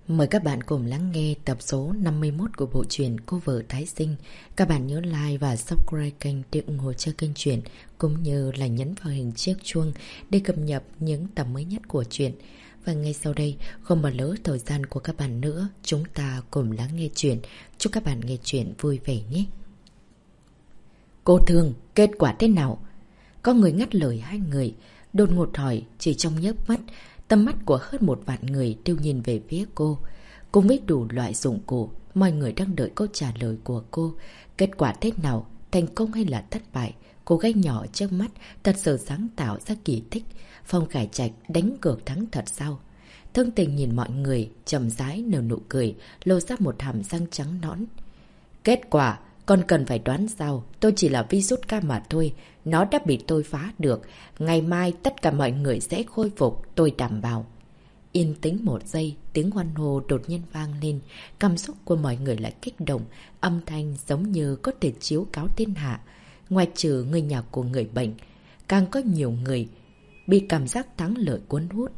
Mời các bạn cùng lắng nghe tập số 51 của bộ truyện Cô vợ tái sinh. Các bạn nhớ like và subscribe kênh để ủng hộ cho kênh truyện, cũng như là nhấn vào hình chiếc chuông để cập nhật những tập mới nhất của truyện. Và ngay sau đây, không bỏ lỡ thời gian của các bạn nữa, chúng ta cùng lắng nghe truyện. Chúc các bạn nghe truyện vui vẻ nhé. Cô Thương, kết quả thế nào? Có người ngắt lời hai người, đột ngột hỏi. Chỉ trong nhớp mắt, tầm mắt của hơn 1 vạn người đều nhìn về phía cô. Cùng với đủ loại dụng cụ, mọi người đang đợi câu trả lời của cô. Kết quả thế nào? Thành công hay là thất bại? Cô gái nhỏ trước mắt thật sự sáng tạo ra kỳ tích. Phong Khải Trạch đánh cược thắng thật sao? Thương Tình nhìn mọi người, chậm rãi nở nụ cười, lộ ra một hàm răng trắng nõn. Kết quả, còn cần phải đoán sao? Tôi chỉ là virus ca mà thôi. Nó đã bị tôi phá được. Ngày mai tất cả mọi người sẽ khôi phục, tôi đảm bảo. Yên tĩnh một giây, tiếng hoan hô đột nhiên vang lên. Cảm xúc của mọi người lại kích động. Âm thanh giống như có thể chiếu cáo thiên hạ. Ngoài trừ người nhà của người bệnh, càng có nhiều người bị cảm giác thắng lợi cuốn hút.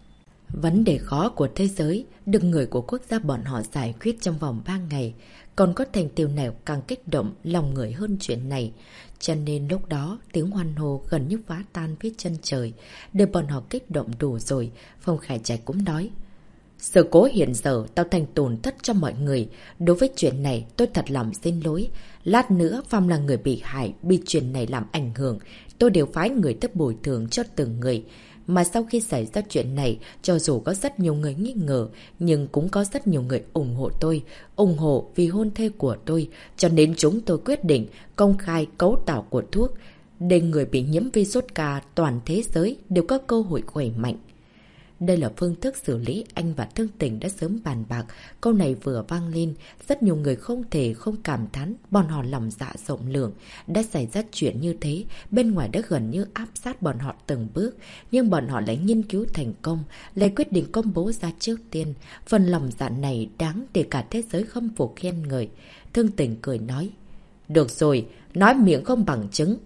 Vấn đề khó của thế giới được người của quốc gia bọn họ giải quyết trong vòng 3 ngày. Còn có thành tựu nào càng kích động lòng người hơn chuyện này. Cho nên lúc đó tiếng hoan hô gần như phá tan phía chân trời. Để bọn họ kích động đủ rồi, Phong Khải Trạch cũng nói. Sự cố hiện giờ tạo thành tổn thất cho mọi người. Đối với chuyện này tôi thật lòng xin lỗi. Lát nữa Phong là người bị hại, bị chuyện này làm ảnh hưởng. Tôi đều phái người tới bồi thường cho từng người. Mà sau khi xảy ra chuyện này, cho dù có rất nhiều người nghi ngờ, nhưng cũng có rất nhiều người ủng hộ tôi, ủng hộ vì hôn thê của tôi. Cho nên chúng tôi quyết định công khai cấu tạo của thuốc, để người bị nhiễm virus ca toàn thế giới đều có cơ hội khỏe mạnh. Đây là phương thức xử lý anh và Thương Tình đã sớm bàn bạc. Câu này vừa vang lên, rất nhiều người không thể không cảm thán bọn họ lòng dạ rộng lượng. Đã xảy ra chuyện như thế, bên ngoài đã gần như áp sát bọn họ từng bước. Nhưng bọn họ lại nghiên cứu thành công, lại quyết định công bố ra trước tiên. Phần lòng dạ này đáng để cả thế giới khâm phục khen ngợi. Thương Tình cười nói. Được rồi, nói miệng không bằng chứng.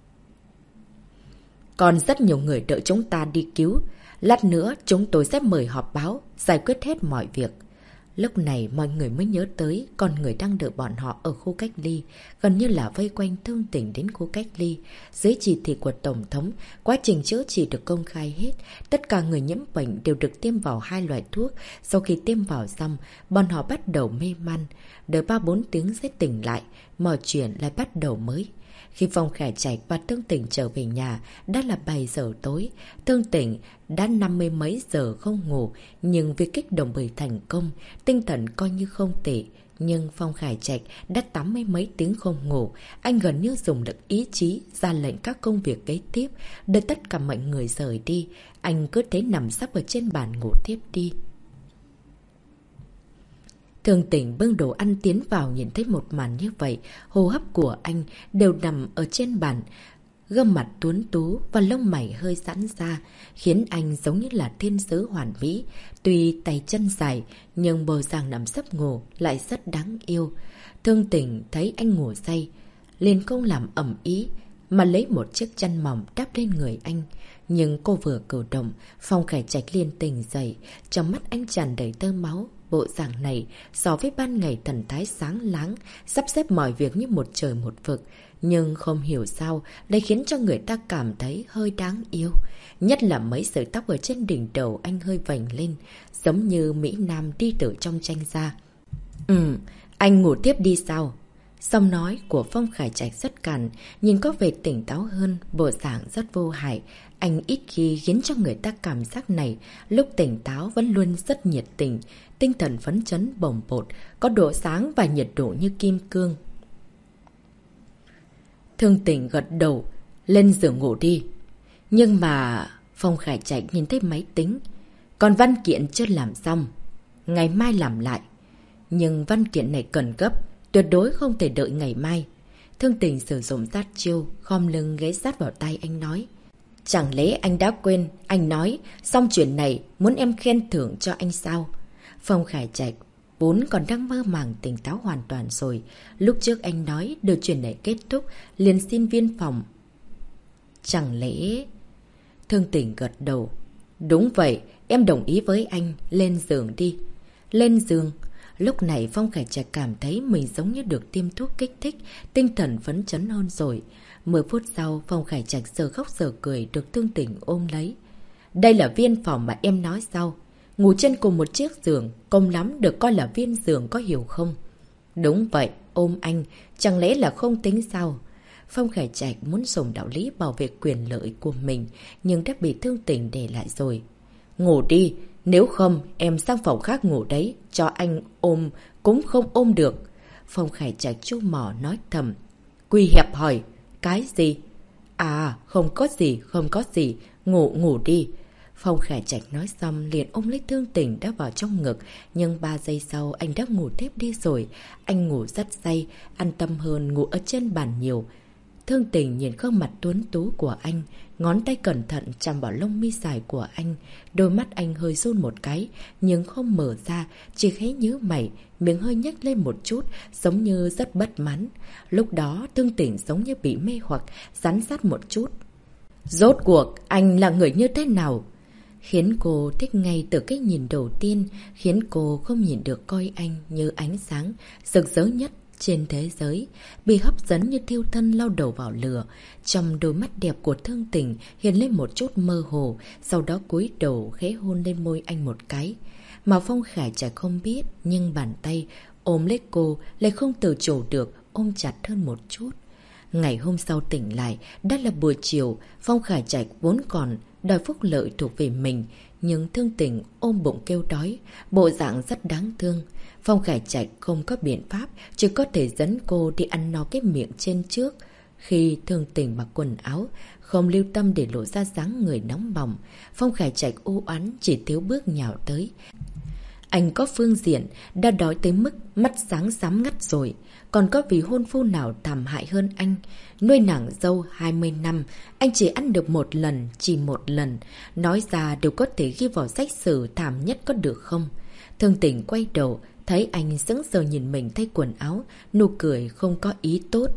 Còn rất nhiều người đợi chúng ta đi cứu. Lát nữa chúng tôi sẽ mời họp báo, giải quyết hết mọi việc. Lúc này mọi người mới nhớ tới con người đang đợi bọn họ ở khu cách ly, gần như là vây quanh Thương Tình đến khu cách ly. Dưới chỉ thị của Tổng thống, quá trình chữa trị được công khai hết. Tất cả người nhiễm bệnh đều được tiêm vào 2 loại thuốc. Sau khi tiêm vào xong, bọn họ bắt đầu mê man. Đợi 3-4 tiếng sẽ tỉnh lại, mọi chuyện lại bắt đầu mới. Khi Phong Khải Trạch và Thương Tình trở về nhà, đã là 7 giờ tối. Thương Tình đã 50 mấy giờ không ngủ, nhưng vì kích động bởi thành công, tinh thần coi như không tệ. Nhưng Phong Khải Trạch đã 80 mấy tiếng không ngủ, anh gần như dùng lực ý chí ra lệnh các công việc kế tiếp. Đợi tất cả mọi người rời đi, anh cứ thế nằm sấp ở trên bàn ngủ tiếp đi. Thương Tình bưng đồ ăn tiến vào, nhìn thấy một màn như vậy, hô hấp của anh đều nằm ở trên bàn. Gương mặt tuấn tú và lông mày hơi giãn ra, khiến anh giống như là thiên sứ hoàn mỹ. Tuy tay chân dài, nhưng bờ dạng nằm sấp ngủ lại rất đáng yêu. Thương Tình thấy anh ngủ say, liền không làm ầm ý, mà lấy một chiếc chăn mỏng đắp lên người anh. Nhưng cô vừa cử động, Phong Khải Trạch liền tỉnh dậy, trong mắt anh tràn đầy tơ máu. Bộ dạng này so với ban ngày thần thái sáng láng, sắp xếp mọi việc như một trời một vực, nhưng không hiểu sao lại khiến cho người ta cảm thấy hơi đáng yêu. Nhất là mấy sợi tóc ở trên đỉnh đầu anh hơi vành lên, giống như Mỹ Nam đi từ trong tranh ra. Anh ngủ tiếp đi sao? Giọng nói của Phong Khải Trạch rất cằn, nhìn có vẻ tỉnh táo hơn, bộ dạng rất vô hại. Anh ít khi khiến cho người ta cảm giác này, lúc tỉnh táo vẫn luôn rất nhiệt tình, tinh thần phấn chấn bồng bột, có độ sáng và nhiệt độ như kim cương. Thương Tình gật đầu, lên giường ngủ đi. Nhưng mà Phong Khải Trạch nhìn thấy máy tính, còn văn kiện chưa làm xong, ngày mai làm lại. Nhưng văn kiện này cần gấp, tuyệt đối không thể đợi ngày mai. Thương Tình sử dụng sát chiêu, khom lưng ghé sát vào tay anh nói. Chẳng lẽ anh đã quên, anh nói, xong chuyện này muốn em khen thưởng cho anh sao? Phong Khải Trạch vốn còn đang mơ màng tỉnh táo hoàn toàn rồi. Lúc trước anh nói đợi chuyện này kết thúc, liền xin viên phòng. Chẳng lẽ... Thương Tình gật đầu. Đúng vậy, em đồng ý với anh, lên giường đi. Lên giường. Lúc này Phong Khải Trạch cảm thấy mình giống như được tiêm thuốc kích thích, tinh thần phấn chấn hơn rồi. 10 phút sau, Phong Khải Trạch giờ khóc giờ cười được Thương Tỉnh ôm lấy. Đây là viên phòng mà em nói sao? Ngủ trên cùng một chiếc giường, công lắm được coi là viên giường, có hiểu không? Đúng vậy, ôm anh, chẳng lẽ là không tính sao? Phong Khải Trạch muốn dùng đạo lý bảo vệ quyền lợi của mình, nhưng đã bị Thương Tỉnh để lại rồi. Ngủ đi, nếu không em sang phòng khác ngủ đấy, cho anh ôm cũng không ôm được. Phong Khải Trạch chu mỏ nói thầm. Quy hẹp hỏi, cái gì? À, không có gì, ngủ đi. Phong Khải Trạch nói xong liền ôm lấy Thương Tỉnh đã vào trong ngực, nhưng 3 giây sau anh đã ngủ tiếp đi rồi. Anh ngủ rất say, an tâm hơn ngủ ở trên bàn nhiều. Thương Tình nhìn gương mặt tuấn tú của anh, ngón tay cẩn thận chạm vào lông mi dài của anh. Đôi mắt anh hơi run một cái, nhưng không mở ra, chỉ khẽ nhíu mày, miệng hơi nhếch lên một chút, giống như rất bất mãn. Lúc đó Thương Tình giống như bị mê hoặc, rắn sát một chút. Rốt cuộc, anh là người như thế nào? Khiến cô thích ngay từ cái nhìn đầu tiên, khiến cô không nhìn được coi anh như ánh sáng, rực rỡ nhất trên thế giới, bị hấp dẫn như thiêu thân lao đầu vào lửa. Trong đôi mắt đẹp của Thương Tình hiện lên một chút mơ hồ, sau đó cúi đầu khẽ hôn lên môi anh một cái. Mà Phong Khải Trạch không biết, nhưng bàn tay ôm lấy cô lại không tự chủ được, ôm chặt hơn một chút. Ngày hôm sau tỉnh lại, đã là buổi chiều, Phong Khải Trạch vốn còn đòi phúc lợi thuộc về mình, nhưng Thương Tình ôm bụng kêu đói, bộ dạng rất đáng thương. Phong Khải Trạch không có biện pháp, chỉ có thể dẫn cô đi ăn no cái miệng trên trước. Khi Thương Tình mặc quần áo, không lưu tâm để lộ ra dáng người nóng bỏng, Phong Khải Trạch u oán chỉ thiếu bước nhào tới. Anh có phương diện, đã đói tới mức mắt sáng sám ngắt rồi. Còn có vị hôn phu nào thảm hại hơn anh? Nuôi nàng dâu 20 năm, anh chỉ ăn được một lần, chỉ một lần. Nói ra đều có thể ghi vào sách sử thảm nhất có được không? Thương Tình quay đầu, thấy anh sững sờ nhìn mình thay quần áo, nụ cười không có ý tốt.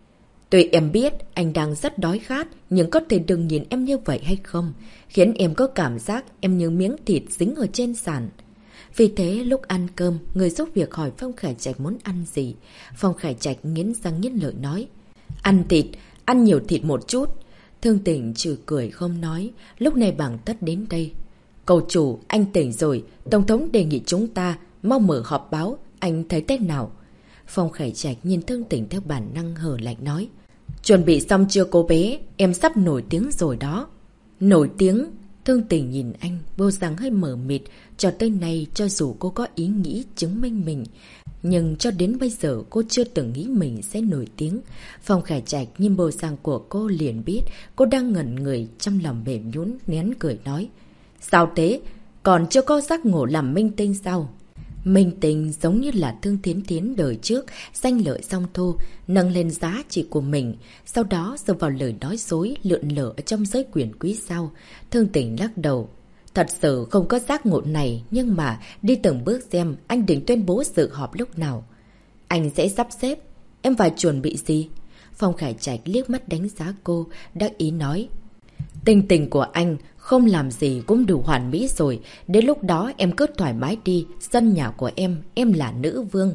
Tuy em biết anh đang rất đói khát, nhưng có thể đừng nhìn em như vậy hay không? Khiến em có cảm giác em như miếng thịt dính ở trên sàn. Vì thế lúc ăn cơm, người giúp việc hỏi Phong Khải Trạch muốn ăn gì. Phong Khải Trạch nghiến răng nghiến lợi nói. Ăn thịt, ăn nhiều thịt một chút. Thương Tình trừ cười không nói, lúc này bảng tất đến đây. Cầu chủ, anh tỉnh rồi, Tổng thống đề nghị chúng ta mau mở họp báo, anh thấy thế nào? Phong Khải Trạch nhìn Thương Tình theo bản năng hở lạnh nói. Chuẩn bị xong chưa cô bé, em sắp nổi tiếng rồi đó. Nổi tiếng? Thương Tình nhìn anh, vô rằng hơi mờ mịt, cho tới nay cho dù cô có ý nghĩ chứng minh mình, nhưng cho đến bây giờ cô chưa từng nghĩ mình sẽ nổi tiếng. Phong Khải Trạch nhìn bộ dạng của cô liền biết cô đang ngẩn người, trong lòng mềm nhũn nén cười nói. Sao thế? Còn chưa có giác ngộ làm minh tinh sao? Minh tinh giống như là Thương Thiến Thiến đời trước, danh lợi song thu, nâng lên giá trị của mình, sau đó dựa vào lời nói dối lượn lờ ở trong giới quyền quý sao? Thương Tình lắc đầu. Thật sự không có giác ngộ này, nhưng mà đi từng bước xem anh định tuyên bố dự họp lúc nào. Anh sẽ sắp xếp. Em phải chuẩn bị gì? Phong Khải Trạch liếc mắt đánh giá cô, đắc ý nói. Tình tình của anh không làm gì cũng đủ hoàn mỹ rồi. Đến lúc đó em cứ thoải mái đi. Sân nhà của em là nữ vương.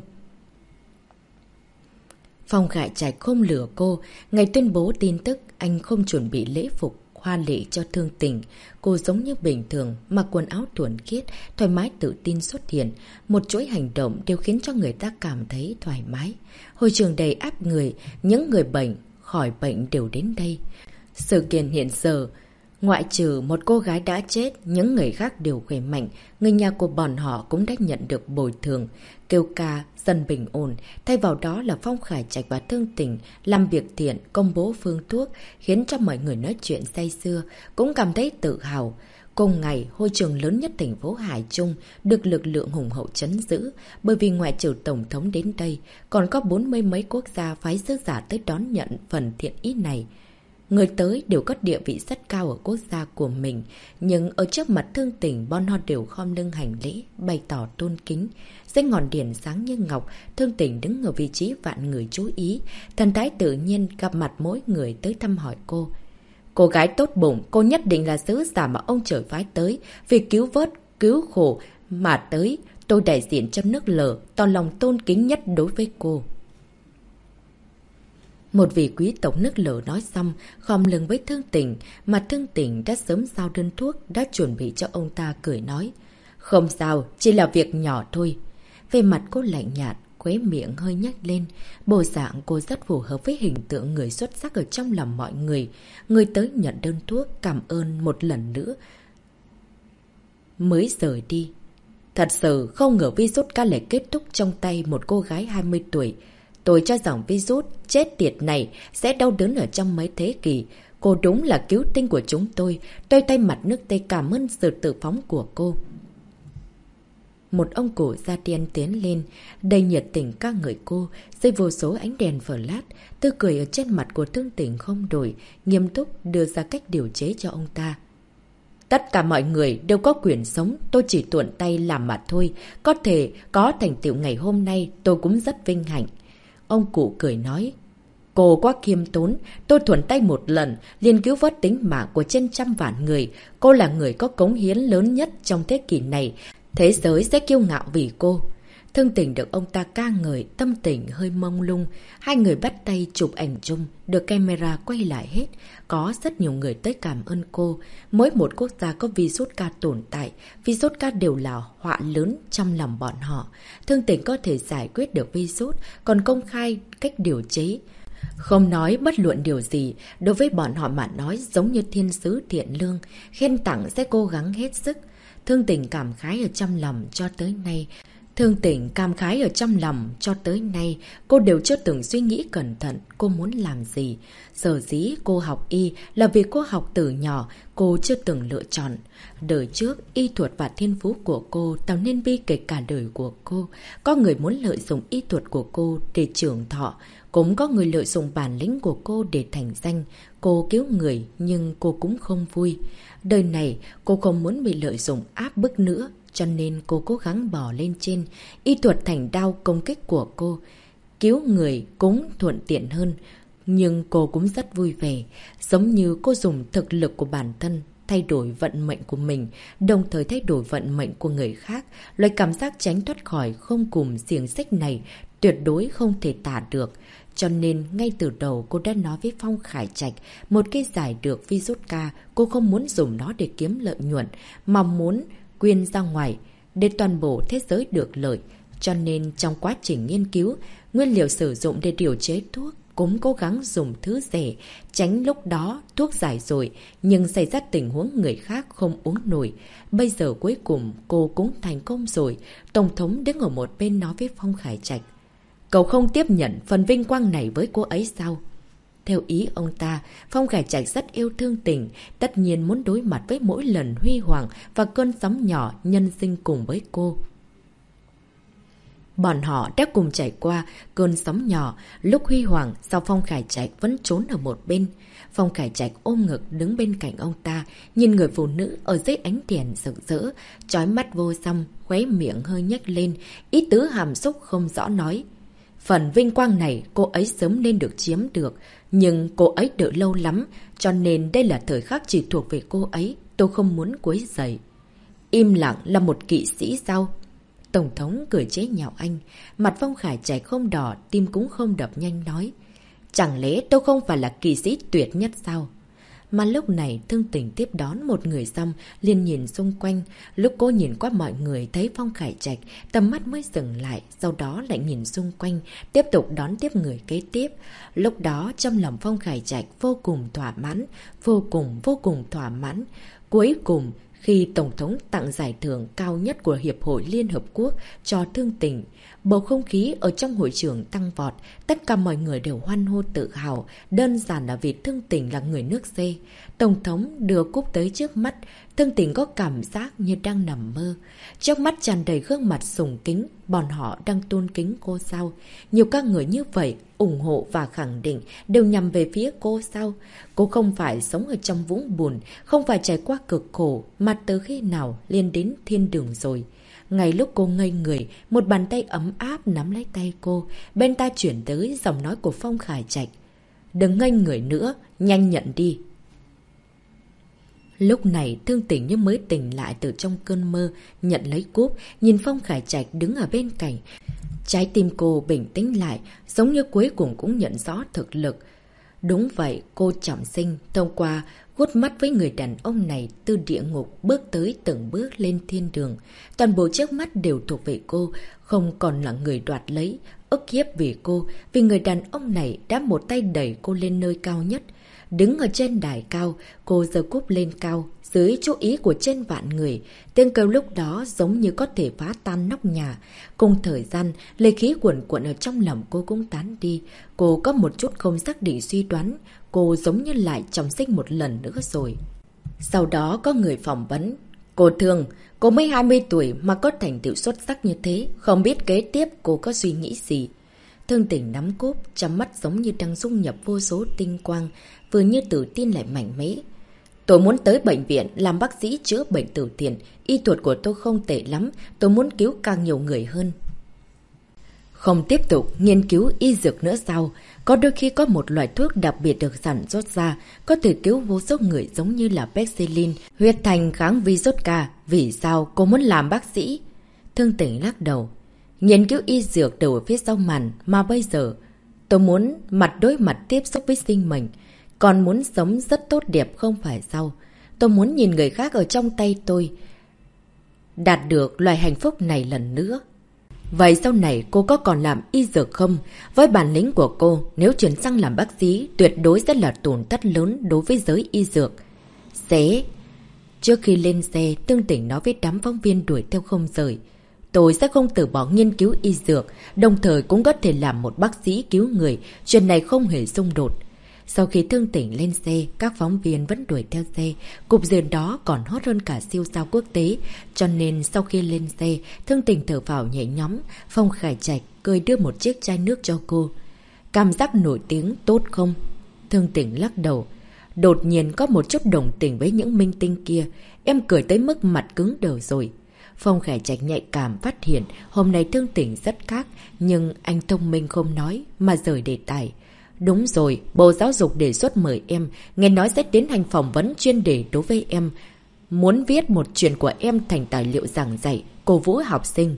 Phong Khải Trạch không lừa cô. Ngày tuyên bố tin tức, anh không chuẩn bị lễ phục hoa lệ cho Thương Tình. Cô giống như bình thường, mặc quần áo thuần khiết, thoải mái tự tin xuất hiện. Một chuỗi hành động đều khiến cho người ta cảm thấy thoải mái. Hội trường đầy áp người, những người bệnh, khỏi bệnh đều đến đây. Sự kiện hiện giờ, ngoại trừ một cô gái đã chết, những người khác đều khỏe mạnh. Người nhà của bọn họ cũng đã nhận được bồi thường, kêu ca, dần bình ổn. Thay vào đó là Phong Khải Trạch và Thương Tình làm việc thiện, công bố phương thuốc, khiến cho mọi người nói chuyện say sưa, cũng cảm thấy tự hào. Cùng ngày, hội trường lớn nhất thành phố Hải Trung được lực lượng hùng hậu trấn giữ, bởi vì ngoại trừ Tổng thống đến đây, còn có 40 mấy quốc gia phái sứ giả tới đón nhận phần thiện ý này. Người tới đều có địa vị rất cao ở quốc gia của mình, nhưng ở trước mặt Thương Tình, bọn họ đều khom lưng hành lễ, bày tỏ tôn kính. Dưới ngọn đèn sáng như ngọc, Thương Tình đứng ở vị trí vạn người chú ý, thần thái tự nhiên gặp mặt mỗi người tới thăm hỏi cô. Cô gái tốt bụng, cô nhất định là sứ giả mà ông trời phái tới, vì cứu vớt, cứu khổ mà tới. tôi đại diện cho nước Lở, tỏ lòng tôn kính nhất đối với cô. Một vị quý tộc nước Lở nói xong, khom lưng với Thương Tình, mà Thương Tình đã sớm giao đơn thuốc, đã chuẩn bị cho ông ta, cười nói. Không sao, chỉ là việc nhỏ thôi. Về mặt cô lạnh nhạt, khóe miệng hơi nhếch lên. Bộ dạng cô rất phù hợp với hình tượng người xuất sắc ở trong lòng mọi người. Người tới nhận đơn thuốc, cảm ơn một lần nữa, mới rời đi. Thật sự không ngờ virus ca lại kết thúc trong tay một cô gái 20 tuổi. Tôi cho rằng virus chết tiệt này sẽ đau đớn ở trong mấy thế kỷ. Cô đúng là cứu tinh của chúng tôi. Tôi tay mặt nước Tây cảm ơn sự tự phóng của cô. Một ông cụ da đen tiến lên, đầy nhiệt tình ca ngợi cô, dưới vô số ánh đèn flash. Tươi cười ở trên mặt của Thương Tình không đổi, nghiêm túc đưa ra cách điều chế cho ông ta. Tất cả mọi người đều có quyền sống, tôi chỉ thuận tay làm mà thôi. Có thể có thành tựu ngày hôm nay, tôi cũng rất vinh hạnh. Ông cụ cười nói. Cô quá khiêm tốn, tôi thuận tay một lần, liền cứu vớt tính mạng của trên trăm vạn người. Cô là người có cống hiến lớn nhất trong thế kỷ này. Thế giới sẽ kiêu ngạo vì cô. Thương Tình được ông ta ca ngợi, tâm tình hơi mông lung. Hai người bắt tay chụp ảnh chung, được camera quay lại hết. Có rất nhiều người tới cảm ơn cô. Mỗi một quốc gia có virus ca tồn tại, virus ca đều là họa lớn trong lòng bọn họ. Thương Tình có thể giải quyết được virus, còn công khai cách điều chế. Không nói bất luận điều gì, đối với bọn họ mà nói giống như thiên sứ thiện lương, khen tặng sẽ cố gắng hết sức. Thương Tình cảm khái ở trong lòng cho tới nay. Cô đều chưa từng suy nghĩ cẩn thận cô muốn làm gì. Sở dĩ cô học y là vì cô học từ nhỏ, cô chưa từng lựa chọn. Đời trước, y thuật và thiên phú của cô tạo nên bi kịch cả đời của cô. Có người muốn lợi dụng y thuật của cô để trường thọ, cũng có người lợi dụng bản lĩnh của cô để thành danh. Cô cứu người nhưng cô cũng không vui. Đời này cô không muốn bị lợi dụng áp bức nữa, cho nên cô cố gắng bò lên trên. Y thuật thành đao công kích của cô. Cứu người cũng thuận tiện hơn, nhưng cô cũng rất vui vẻ. Giống như cô dùng thực lực của bản thân thay đổi vận mệnh của mình, đồng thời thay đổi vận mệnh của người khác. Loại cảm giác tránh thoát khỏi không cùng xiềng xích này tuyệt đối không thể tả được. Cho nên ngay từ đầu cô đã nói với Phong Khải Trạch, một cái giải được virus ca, cô không muốn dùng nó để kiếm lợi nhuận, mà muốn quyên ra ngoài để toàn bộ thế giới được lợi. Cho nên trong quá trình nghiên cứu, nguyên liệu sử dụng để điều chế thuốc cũng cố gắng dùng thứ rẻ, tránh lúc đó thuốc giải rồi nhưng xảy ra tình huống người khác không uống nổi. Bây giờ cuối cùng cô cũng thành công rồi. Tổng thống đứng ở một bên nói với Phong Khải Trạch, cậu không tiếp nhận phần vinh quang này với cô ấy sao? Theo ý ông ta, Phong Khải Trạch rất yêu Thương Tình, tất nhiên muốn đối mặt với mỗi lần huy hoàng và cơn sóng nhỏ nhân sinh cùng với cô. Bọn họ đã cùng trải qua cơn sóng nhỏ, lúc huy hoàng sao Phong Khải Trạch vẫn trốn ở một bên. Phong Khải Trạch ôm ngực đứng bên cạnh ông ta, nhìn người phụ nữ ở dưới ánh đèn rực rỡ, chói mắt vô song, khóe miệng hơi nhếch lên, ý tứ hàm xúc không rõ nói. Phần vinh quang này cô ấy sớm nên được chiếm được, nhưng cô ấy đợi lâu lắm, cho nên đây là thời khắc chỉ thuộc về cô ấy, tôi không muốn quấy rầy. Im lặng là một kỵ sĩ sao? Tổng thống cười chế nhạo anh, mặt Phong Khải Trạch không đỏ, tim cũng không đập nhanh nói. Chẳng lẽ tôi không phải là kỵ sĩ tuyệt nhất sao? Mà lúc này Thương Tình tiếp đón một người xong, liền nhìn xung quanh. Lúc cô nhìn qua mọi người thấy Phong Khải Trạch, tầm mắt mới dừng lại, sau đó lại nhìn xung quanh, tiếp tục đón tiếp người kế tiếp. Lúc đó trong lòng Phong Khải Trạch vô cùng thỏa mãn, vô cùng thỏa mãn. Cuối cùng, khi Tổng thống tặng giải thưởng cao nhất của Hiệp hội Liên Hợp Quốc cho Thương Tình, bầu không khí ở trong hội trường tăng vọt, tất cả mọi người đều hoan hô tự hào, đơn giản là vì Thương Tình là người nước C. Tổng thống đưa cúp tới trước mắt, Thương Tình có cảm giác như đang nằm mơ. Trước mắt tràn đầy gương mặt sùng kính, bọn họ đang tôn kính cô sao? Nhiều các người như vậy, ủng hộ và khẳng định đều nhằm về phía cô sao? Cô không phải sống ở trong vũng bùn, không phải trải qua cực khổ, mà từ khi nào lên đến thiên đường rồi. Ngay lúc cô ngây người, một bàn tay ấm áp nắm lấy tay cô, bên tai chuyển tới giọng nói của Phong Khải Trạch. Đừng ngây người nữa, nhanh nhận đi. Lúc này Thương Tình như mới tỉnh lại từ trong cơn mơ, nhận lấy cúp, nhìn Phong Khải Trạch đứng ở bên cạnh. Trái tim cô bình tĩnh lại, giống như cuối cùng cũng nhận rõ thực lực. Đúng vậy, cô trọng sinh, thông qua hút mắt với người đàn ông này từ địa ngục bước tới từng bước lên thiên đường. Toàn bộ trước mắt đều thuộc về cô, không còn là người đoạt lấy, ức hiếp vì cô, vì người đàn ông này đã một tay đẩy cô lên nơi cao nhất. Đứng ở trên đài cao, cô giơ cúp lên cao, dưới chú ý của trên vạn người. Tiếng kêu lúc đó giống như có thể phá tan nóc nhà. Cùng thời gian, lời khí cuồn cuộn ở trong lòng cô cũng tán đi. Cô có một chút không xác định suy đoán. Cô giống như lại trọng sinh một lần nữa rồi. Sau đó có người phỏng vấn. Cô Thương, cô mới 20 tuổi mà có thành tựu xuất sắc như thế. Không biết kế tiếp cô có suy nghĩ gì? Thương Tình nắm cúp, trong mắt giống như đang dung nhập vô số tinh quang, vừa như tự tin lại mạnh mẽ. Tôi muốn tới bệnh viện làm bác sĩ chữa bệnh từ thiện. Y thuật của tôi không tệ lắm, tôi muốn cứu càng nhiều người hơn. Không tiếp tục nghiên cứu y dược nữa sao? Có đôi khi có một loại thuốc đặc biệt được sản xuất ra, có thể cứu vô số người giống như là penicillin, huyết thành kháng virus K. Vì sao cô muốn làm bác sĩ? Thương Tình lắc đầu. Nghiên cứu y dược đều ở phía sau màn, mà bây giờ tôi muốn mặt đối mặt tiếp xúc với sinh mệnh. Còn muốn sống rất tốt đẹp không phải sao? Tôi muốn nhìn người khác ở trong tay tôi đạt được loại hạnh phúc này lần nữa. Vậy sau này cô có còn làm y dược không? Với bản lĩnh của cô, nếu chuyển sang làm bác sĩ, tuyệt đối sẽ là tổn thất lớn đối với giới y dược. Sẽ... Trước khi lên xe, Thương Tình nói với đám phóng viên đuổi theo không rời. Tôi sẽ không từ bỏ nghiên cứu y dược, đồng thời cũng có thể làm một bác sĩ cứu người, chuyện này không hề xung đột. Sau khi Thương Tình lên xe, các phóng viên vẫn đuổi theo xe. Cục diện đó còn hot hơn cả siêu sao quốc tế. Cho nên sau khi lên xe, Thương Tình thở phào nhẹ nhõm. Phong Khải Trạch cười đưa một chiếc chai nước cho cô. Cảm giác nổi tiếng tốt không? Thương Tình lắc đầu. Đột nhiên có một chút đồng tình với những minh tinh kia. Em cười tới mức mặt cứng đờ rồi. Phong Khải Trạch nhạy cảm phát hiện hôm nay Thương Tình rất khác. Nhưng anh thông minh không nói mà rời đề tài. Đúng rồi, Bộ Giáo dục đề xuất mời em, nghe nói sẽ tiến hành phỏng vấn chuyên đề đối với em. Muốn viết một chuyện của em thành tài liệu giảng dạy, cổ vũ học sinh.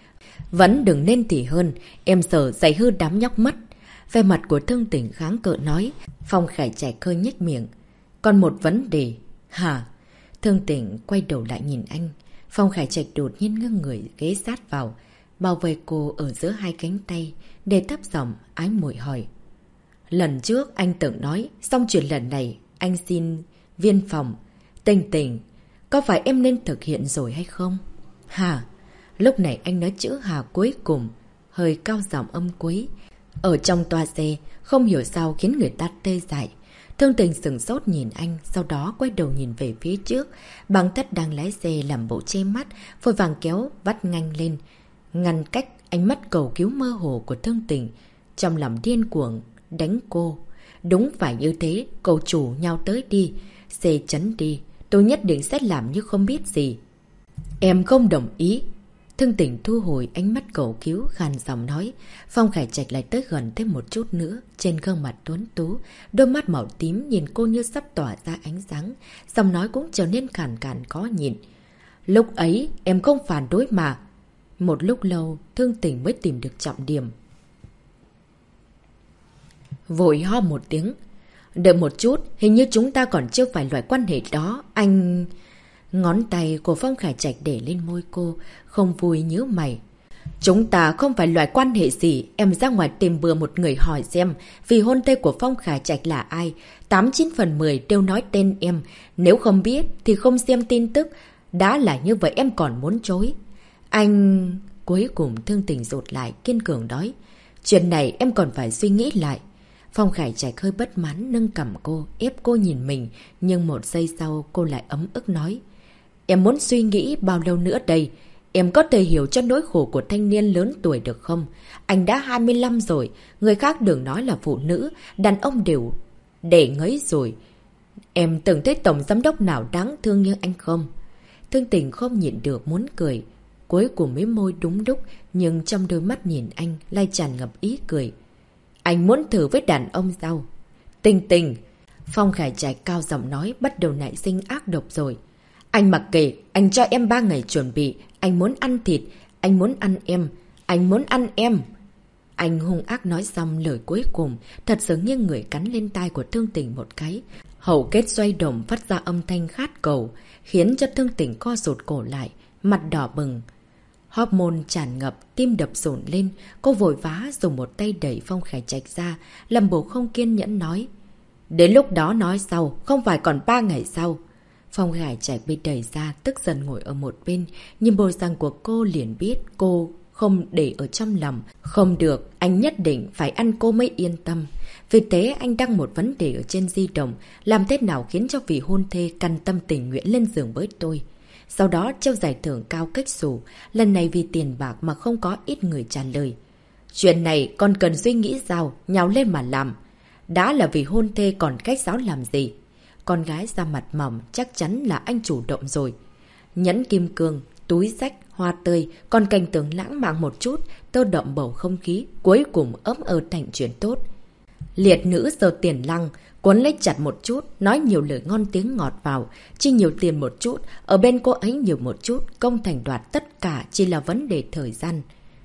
Vẫn đừng nên thì hơn, em sợ dạy hư đám nhóc mất. Về mặt của Thương Tình kháng cự nói, Phong Khải Trạch hơi nhếch miệng. Còn một vấn đề, hả? Thương Tình quay đầu lại nhìn anh. Phong Khải Trạch đột nhiên ngưng người ghé sát vào, bao vây cô ở giữa hai cánh tay, để thấp giọng ái muội hỏi. Lần trước anh từng nói, xong chuyện lần này, anh xin viên phòng. Tình Tình, có phải em nên thực hiện rồi hay không? Hà, lúc này anh nói chữ Hà cuối cùng, hơi cao giọng âm cuối. Ở trong toa xe, không hiểu sao khiến người ta tê dại. Thương Tình sửng sốt nhìn anh, sau đó quay đầu nhìn về phía trước. Bằng Thất đang lái xe làm bộ che mắt, vội vàng kéo vắt nhanh lên, ngăn cách ánh mắt cầu cứu mơ hồ của Thương Tình. Trong lòng điên cuồng đánh cô. Đúng phải như thế, cậu chủ nhau tới đi. Xe chấn đi, tôi nhất định sẽ làm như không biết gì. Em không đồng ý. Thương Tình thu hồi ánh mắt cầu cứu, khàn giọng nói. Phong Khải Trạch lại tới gần thêm một chút nữa. Trên gương mặt tuấn tú, đôi mắt màu tím nhìn cô như sắp tỏa ra ánh sáng. Giọng nói cũng trở nên khàn khàn khó nhìn. Lúc ấy em không phản đối mà. Một lúc lâu, Thương Tình mới tìm được trọng điểm. Vội ho một tiếng. Đợi một chút, hình như chúng ta còn chưa phải loại quan hệ đó, anh... Ngón tay của Phong Khải Trạch để lên môi cô, không vui nhíu mày. Chúng ta không phải loại quan hệ gì, em ra ngoài tìm bừa một người hỏi xem, vì hôn thê của Phong Khải Trạch là ai. 89 phần 10 đều nói tên em, nếu không biết thì không xem tin tức. Đã là như vậy em còn muốn chối. Anh... Cuối cùng Thương Tình rụt lại, kiên cường nói. Chuyện này em còn phải suy nghĩ lại. Phong Khải Trạch hơi bất mãn nâng cằm cô, ép cô nhìn mình, nhưng một giây sau cô lại ấm ức nói. Em muốn suy nghĩ bao lâu nữa đây? Em có thể hiểu cho nỗi khổ của thanh niên lớn tuổi được không? Anh đã 25 rồi, người khác đừng nói là phụ nữ, đàn ông đều để ngấy rồi. Em từng thấy tổng giám đốc nào đáng thương như anh không? Thương Tình không nhịn được muốn cười. Cuối cùng mấy môi đúng đúc, nhưng trong đôi mắt nhìn anh lại tràn ngập ý cười. Anh muốn thử với đàn ông sao? Tình Tình! Phong Khải Trạch cao giọng nói, bắt đầu nảy sinh ác độc rồi. Anh mặc kệ, anh cho em 3 ngày chuẩn bị. Anh muốn ăn thịt, anh muốn ăn em, anh muốn ăn em. Anh hung ác nói xong lời cuối cùng, thật giống như người cắn lên tai của Thương Tình một cái. Hầu kết xoay đồng phát ra âm thanh khát cầu, khiến cho Thương Tình co rụt cổ lại, mặt đỏ bừng. Hormone tràn ngập, tim đập rộn lên, cô vội vã dùng một tay đẩy Phong Khải Trạch ra, làm bộ không kiên nhẫn nói. Đến lúc đó nói sau, không phải còn 3 ngày sau. Phong Khải Trạch bị đẩy ra, tức giận ngồi ở một bên, nhìn bộ dạng của cô liền biết cô không để ở trong lòng. Không được, anh nhất định phải ăn cô mới yên tâm. Vì thế anh đăng một vấn đề ở trên di động, làm thế nào khiến cho vị hôn thê căn tâm tình nguyện lên giường với tôi. Sau đó treo giải thưởng cao cách xù, lần này vì tiền bạc mà không có ít người trả lời. Chuyện này còn cần suy nghĩ sao, nhào lên mà làm. Đã là vì hôn thê còn cách giáo làm gì? Con gái da mặt mỏng chắc chắn là anh chủ động rồi. Nhẫn kim cương, túi xách, hoa tươi, còn cảnh tượng lãng mạn một chút, tô đậm bầu không khí, cuối cùng ấm ở thành chuyện tốt. Liệt nữ giờ tiền lăng, cuốn lấy chặt một chút, nói nhiều lời ngon tiếng ngọt vào, chi nhiều tiền một chút, ở bên cô ấy nhiều một chút, công thành đoạt tất cả chỉ là vấn đề thời gian.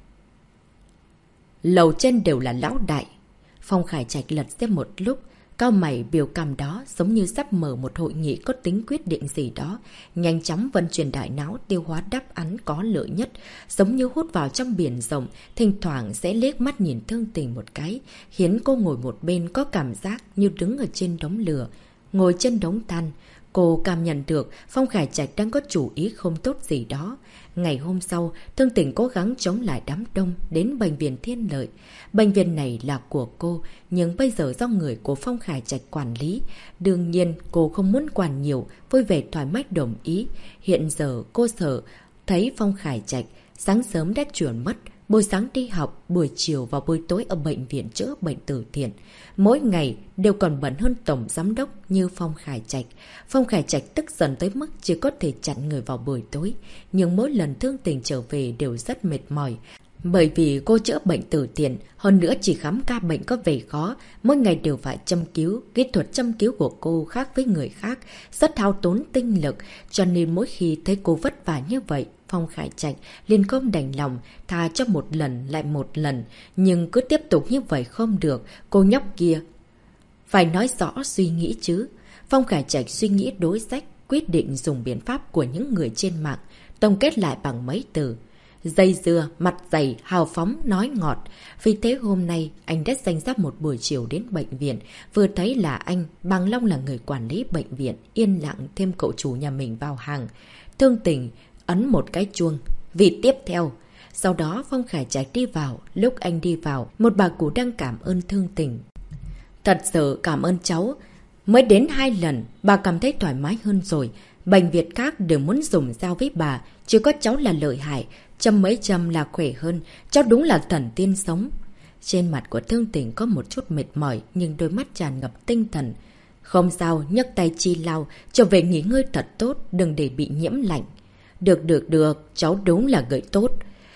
Lầu trên đều là lão đại. Phong Khải Trạch lật xem một lúc, cao mày biểu cảm đó giống như sắp mở một hội nghị có tính quyết định gì đó, nhanh chóng vận chuyển đại não tiêu hóa đáp án có lợi nhất, giống như hút vào trong biển rộng, thỉnh thoảng sẽ liếc mắt nhìn Thương Tình một cái, khiến cô ngồi một bên có cảm giác như đứng ở trên đống lửa, ngồi trên đống than. Cô cảm nhận được Phong Khải Trạch đang có chủ ý không tốt gì đó. Ngày hôm sau, Thương Tình cố gắng chống lại đám đông đến bệnh viện Thiên Lợi. Bệnh viện này là của cô, nhưng bây giờ do người của Phong Khải Trạch quản lý. Đương nhiên, cô không muốn quản nhiều, vui vẻ thoải mái đồng ý. Hiện giờ cô sợ thấy Phong Khải Trạch sáng sớm đã chuyển mất, buổi sáng đi học, buổi chiều và buổi tối ở bệnh viện chữa bệnh từ thiện. Mỗi ngày đều còn bận hơn tổng giám đốc như Phong Khải Trạch. Phong Khải Trạch tức giận tới mức chỉ có thể chặn người vào buổi tối. Nhưng mỗi lần Thương Tình trở về đều rất mệt mỏi. Bởi vì cô chữa bệnh từ thiện, hơn nữa chỉ khám ca bệnh có vẻ khó, mỗi ngày đều phải châm cứu. Kỹ thuật châm cứu của cô khác với người khác, rất hao tốn tinh lực, cho nên mỗi khi thấy cô vất vả như vậy, Phong Khải Trạch liền không đành lòng, tha cho một lần lại một lần. Nhưng cứ tiếp tục như vậy không được, cô nhóc kia phải nói rõ suy nghĩ chứ. Phong Khải Trạch suy nghĩ đối sách, quyết định dùng biện pháp của những người trên mạng, tổng kết lại bằng mấy từ. Dây dưa, mặt dày, hào phóng, nói ngọt. Vì thế hôm nay, anh đã dành ra một buổi chiều đến bệnh viện. Vừa thấy là anh, Bằng Long là người quản lý bệnh viện, yên lặng thêm cậu chủ nhà mình vào hàng. Thương Tình ấn một cái chuông. Vị tiếp theo. Sau đó Phong Khải Trạch đi vào. Lúc anh đi vào, một bà cụ đang cảm ơn Thương Tình. Thật sự cảm ơn cháu. Mới đến 2 lần, bà cảm thấy thoải mái hơn rồi. Bệnh viện khác đều muốn dùng dao với bà, chỉ có cháu là lợi hại. Châm mấy châm là khỏe hơn, cháu đúng là thần tiên sống. Trên mặt của Thương Tình có một chút mệt mỏi, nhưng đôi mắt tràn ngập tinh thần. Không sao, nhấc tay chi lao, trở về nghỉ ngơi thật tốt, đừng để bị nhiễm lạnh. Được, cháu đúng là người tốt.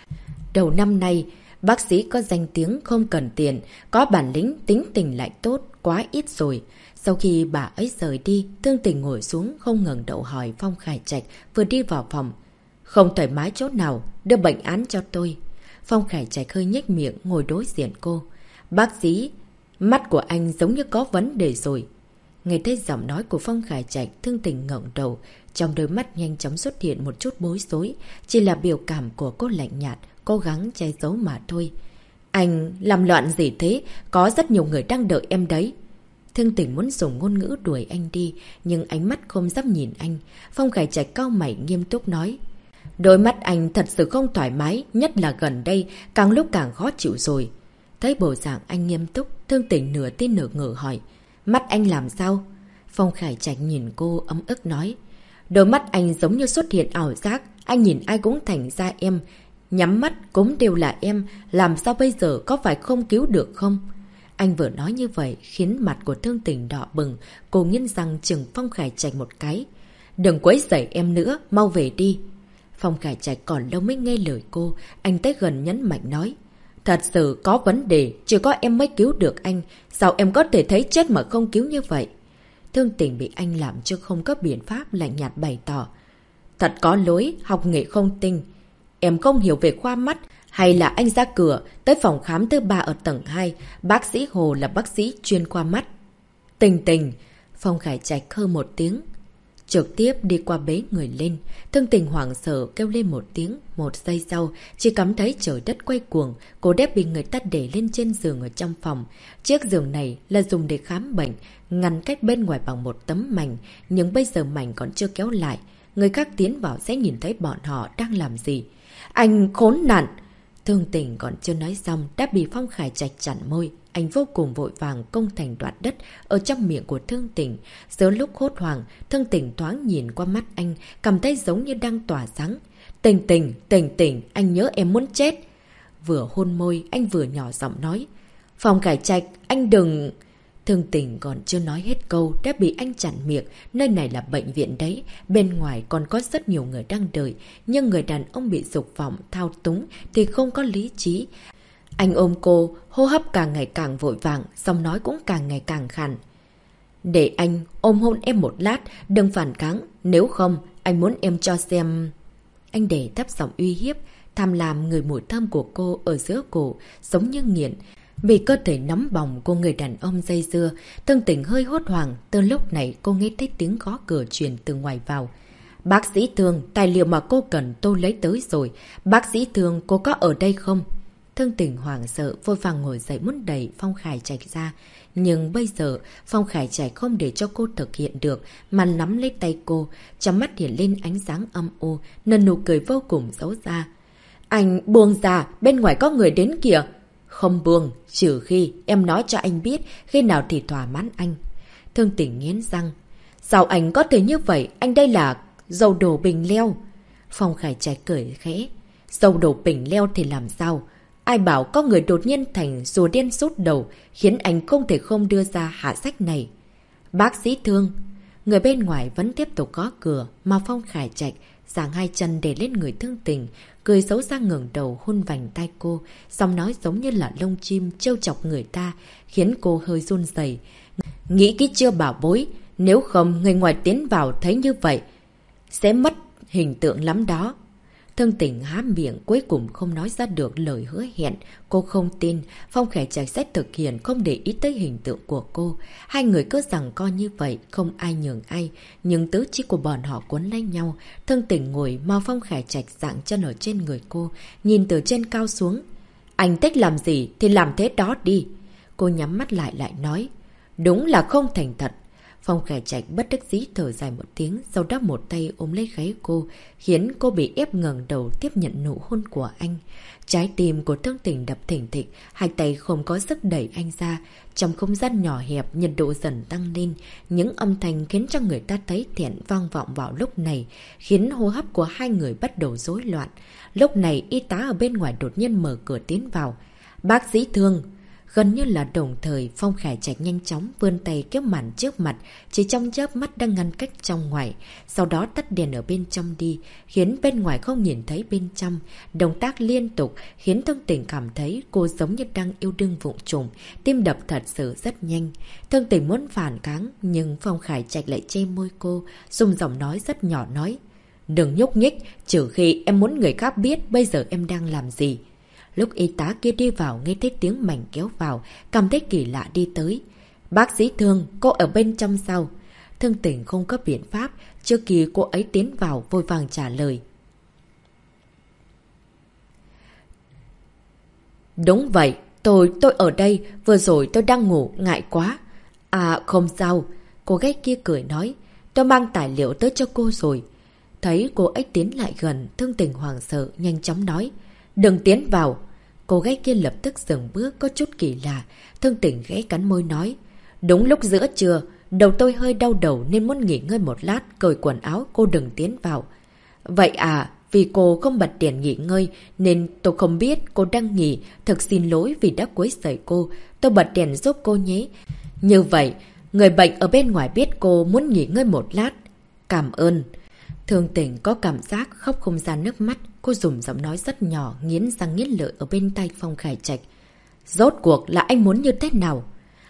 Đầu năm nay, bác sĩ có danh tiếng không cần tiền, có bản lĩnh tính tình lại tốt, quá ít rồi. Sau khi bà ấy rời đi, Thương Tình ngồi xuống không ngừng đậu hỏi Phong Khải Trạch vừa đi vào phòng. Không thoải mái chỗ nào, đưa bệnh án cho tôi. Phong Khải Trạch hơi nhếch miệng ngồi đối diện cô. Bác sĩ, mắt của anh giống như có vấn đề rồi. Nghe thấy giọng nói của Phong Khải Trạch, Thương Tình ngẩng đầu, trong đôi mắt nhanh chóng xuất hiện một chút bối rối, chỉ là biểu cảm của cô lạnh nhạt, cố gắng che giấu mà thôi. Anh làm loạn gì thế? Có rất nhiều người đang đợi em đấy. Thương Tình muốn dùng ngôn ngữ đuổi anh đi, nhưng ánh mắt không dám nhìn anh. Phong Khải Trạch cau mày nghiêm túc nói. Đôi mắt anh thật sự không thoải mái, nhất là gần đây, càng lúc càng khó chịu rồi. Thấy bộ dạng anh nghiêm túc, Thương Tình nửa tin nửa ngờ hỏi. Mắt anh làm sao? Phong Khải Trạch nhìn cô ấm ức nói. Đôi mắt anh giống như xuất hiện ảo giác, anh nhìn ai cũng thành ra em. Nhắm mắt cũng đều là em, làm sao bây giờ có phải không cứu được không? Anh vừa nói như vậy khiến mặt của Thương Tình đỏ bừng, cô nghiến răng chừng Phong Khải Trạch một cái. Đừng quấy rầy em nữa, mau về đi. Phong Khải Trạch còn lâu mới nghe lời cô, anh tới gần nhấn mạnh nói. Thật sự có vấn đề, chỉ có em mới cứu được anh, sao em có thể thấy chết mà không cứu như vậy? Thương Tình bị anh làm cho không có biện pháp, lạnh nhạt bày tỏ. Thật có lỗi, học nghệ không tinh. Em không hiểu về khoa mắt, hay là anh ra cửa, tới phòng khám thứ 3 ở tầng 2, bác sĩ Hồ là bác sĩ chuyên khoa mắt. Tình Tình, Phong Khải Trạch hơ một tiếng, trực tiếp đi qua bế người lên. Thương Tình hoảng sợ kêu lên một tiếng, một giây sau, chỉ cảm thấy trời đất quay cuồng, cô đếp bị người ta để lên trên giường ở trong phòng. Chiếc giường này là dùng để khám bệnh, ngăn cách bên ngoài bằng một tấm mảnh, nhưng bây giờ mảnh còn chưa kéo lại. Người khác tiến vào sẽ nhìn thấy bọn họ đang làm gì. Anh khốn nạn! Thương Tình còn chưa nói xong đã bị Phong Khải Trạch chặn môi. Anh vô cùng vội vàng công thành đoạt đất ở trong miệng của Thương Tình. Giữa lúc hốt hoảng, Thương Tình thoáng nhìn qua mắt anh, cảm thấy giống như đang tỏa sáng. Tình Tình, anh nhớ em muốn chết. Vừa hôn môi, anh vừa nhỏ giọng nói. Phong Khải Trạch, anh đừng... Thương Tình còn chưa nói hết câu đã bị anh chặn miệng. Nơi này là bệnh viện đấy, bên ngoài còn có rất nhiều người đang đợi. Nhưng người đàn ông bị dục vọng, thao túng thì không có lý trí. Anh ôm cô, hô hấp càng ngày càng vội vàng, giọng nói cũng càng ngày càng khàn. Để anh ôm hôn em một lát, đừng phản kháng, nếu không anh muốn em cho xem... Anh để thấp giọng uy hiếp, tham lam người mùi thơm của cô ở giữa cổ, giống như nghiện. Vì cơ thể nóng bỏng của người đàn ông dây dưa, Thương Tình hơi hốt hoảng. Từ lúc này cô nghe thấy tiếng gõ cửa truyền từ ngoài vào. Bác sĩ Thương, tài liệu mà cô cần tôi lấy tới rồi. Bác sĩ Thương, cô có ở đây không? Thương Tình hoảng sợ, vội vàng ngồi dậy muốn đẩy Phong Khải Trạch ra. Nhưng bây giờ, Phong Khải Trạch không để cho cô thực hiện được, mà nắm lấy tay cô. Trong mắt hiện lên ánh sáng âm u, nở nụ cười vô cùng xấu xa. Anh buông ra, bên ngoài có người đến kìa. Không buông, trừ khi em nói cho anh biết khi nào thì thỏa mãn anh. Thương Tình nghiến răng. Sao anh có thể như vậy? Anh đây là dầu đổ bình leo. Phong Khải Trạch cười khẽ. Dầu đổ bình leo thì làm sao? Ai bảo có người đột nhiên thành rùa đen sốt đầu, khiến anh không thể không đưa ra hạ sách này. Bác sĩ Thương. Người bên ngoài vẫn tiếp tục gõ cửa, mà Phong Khải Trạch giang hai chân để lên người Thương Tình, cười xấu xa ngẩng đầu hôn vành tay cô, giọng nói giống như là lông chim trêu chọc người ta, khiến cô hơi run rẩy. Nghĩ kỹ chưa bảo bối, nếu không người ngoài tiến vào thấy như vậy sẽ mất hình tượng lắm đó. Thương Tình há miệng cuối cùng không nói ra được lời hứa hẹn. Cô không tin Phong Khải Trạch sẽ thực hiện, không để ý tới hình tượng của cô. Hai người cứ rằng coi như vậy, không ai nhường ai. Nhưng tứ chi của bọn họ cuốn lấy nhau. Thương Tình ngồi mà Phong Khải Trạch dạng chân ở trên người cô, nhìn từ trên cao xuống. Anh thích làm gì thì làm thế đó đi. Cô nhắm mắt lại nói. Đúng là không thành thật. Phong Khải Trạch bất đắc dĩ thở dài một tiếng, sau đó một tay ôm lấy gáy cô, khiến cô bị ép ngẩng đầu tiếp nhận nụ hôn của anh. Trái tim của Thương Tình đập thình thịch, hai tay không có sức đẩy anh ra. Trong không gian nhỏ hẹp, nhiệt độ dần tăng lên, những âm thanh khiến cho người ta thấy thẹn vang vọng vào lúc này, khiến hô hấp của hai người bắt đầu rối loạn. Lúc này y tá ở bên ngoài đột nhiên mở cửa tiến vào. Bác sĩ Thương. Gần như là đồng thời, Phong Khải Trạch nhanh chóng vươn tay kéo màn trước mặt, chỉ trong chớp mắt đang ngăn cách trong ngoài. Sau đó tắt đèn ở bên trong đi, khiến bên ngoài không nhìn thấy bên trong. Động tác liên tục khiến Thương Tình cảm thấy cô giống như đang yêu đương vụng trùng, tim đập thật sự rất nhanh. Thương Tình muốn phản kháng, nhưng Phong Khải Trạch lại che môi cô, dùng giọng nói rất nhỏ nói. Đừng nhúc nhích, trừ khi em muốn người khác biết bây giờ em đang làm gì. Lúc y tá kia đi vào, nghe thấy tiếng mảnh kéo vào, cảm thấy kỳ lạ đi tới. Bác sĩ Thương, cô ở bên trong sao? Thương Tình không có biện pháp, trước khi cô ấy tiến vào vội vàng trả lời. Đúng vậy, tôi ở đây, vừa rồi tôi đang ngủ, ngại quá. À không sao, cô gái kia cười nói, tôi mang tài liệu tới cho cô rồi. Thấy cô ấy tiến lại gần, Thương Tình hoảng sợ, nhanh chóng nói. Đừng tiến vào. Cô gái kia lập tức dừng bước, có chút kỳ lạ. Thương Tình ghé cắn môi nói. Đúng lúc giữa trưa, đầu tôi hơi đau đầu nên muốn nghỉ ngơi một lát, cởi quần áo, cô đừng tiến vào. Vậy à, vì cô không bật đèn nghỉ ngơi nên tôi không biết cô đang nghỉ. Thật xin lỗi vì đã quấy rầy cô. Tôi bật đèn giúp cô nhé. Như vậy, người bệnh ở bên ngoài biết cô muốn nghỉ ngơi một lát. Cảm ơn. Thương Tình có cảm giác khóc không ra nước mắt. Cô dùng giọng nói rất nhỏ, nghiến răng nghiến lợi ở bên tay Phong Khải Trạch. Rốt cuộc là anh muốn như thế nào?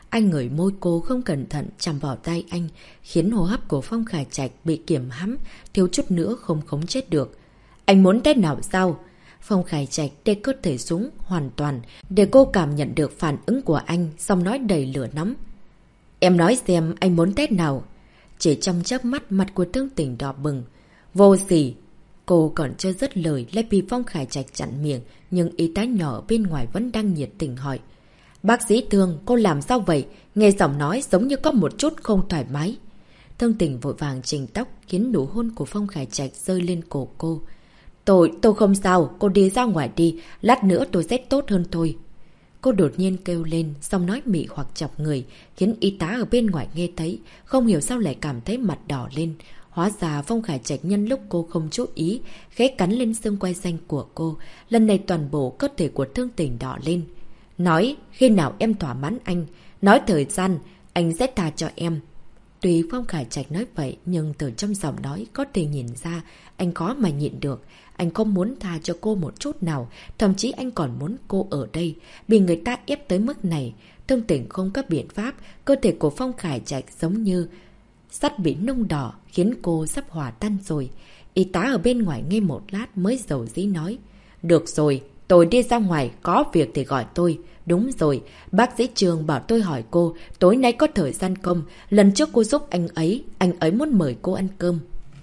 Anh ngửi môi cô không cẩn thận chạm vào tay anh, khiến hô hấp của Phong Khải Trạch bị kiềm hãm, thiếu chút nữa không khống chết được. Anh muốn test nào sao? Phong Khải Trạch để cơ thể xuống hoàn toàn, để cô cảm nhận được phản ứng của anh, xong nói đầy lửa nóng. Em nói xem anh muốn test nào? Chỉ trong chớp mắt mặt của Thương Tình đỏ bừng. Vô sỉ! Cô còn chưa dứt lời lại bị Phong Khải Trạch chặn miệng, nhưng y tá nhỏ bên ngoài vẫn đang nhiệt tình hỏi. Bác sĩ Thương, cô làm sao vậy? Nghe giọng nói giống như có một chút không thoải mái. Thương Tình vội vàng chỉnh tóc khiến nụ hôn của Phong Khải Trạch rơi lên cổ cô. Tôi không sao, cô đi ra ngoài đi, lát nữa tôi sẽ tốt hơn thôi. Cô đột nhiên kêu lên, xong nói mị hoặc chọc người, khiến y tá ở bên ngoài nghe thấy, không hiểu sao lại cảm thấy mặt đỏ lên. Hóa ra Phong Khải Trạch nhân lúc cô không chú ý, khẽ cắn lên xương quai xanh của cô, lần này toàn bộ cơ thể của Thương Tình đỏ lên. Nói, khi nào em thỏa mãn anh, nói thời gian, anh sẽ tha cho em. Tuy Phong Khải Trạch nói vậy, nhưng từ trong giọng nói có thể nhìn ra, anh khó mà nhịn được. Anh không muốn tha cho cô một chút nào, thậm chí anh còn muốn cô ở đây, bị người ta ép tới mức này. Thương Tình không có biện pháp, cơ thể của Phong Khải Trạch giống như sắt bị nung đỏ, khiến cô sắp hòa tan rồi. Y tá ở bên ngoài nghe một lát mới dầu dĩ nói. Được rồi, tôi đi ra ngoài, có việc thì gọi tôi. Đúng rồi, bác sĩ Trường bảo tôi hỏi cô, tối nay có thời gian không? Lần trước cô giúp anh ấy muốn mời cô ăn cơm.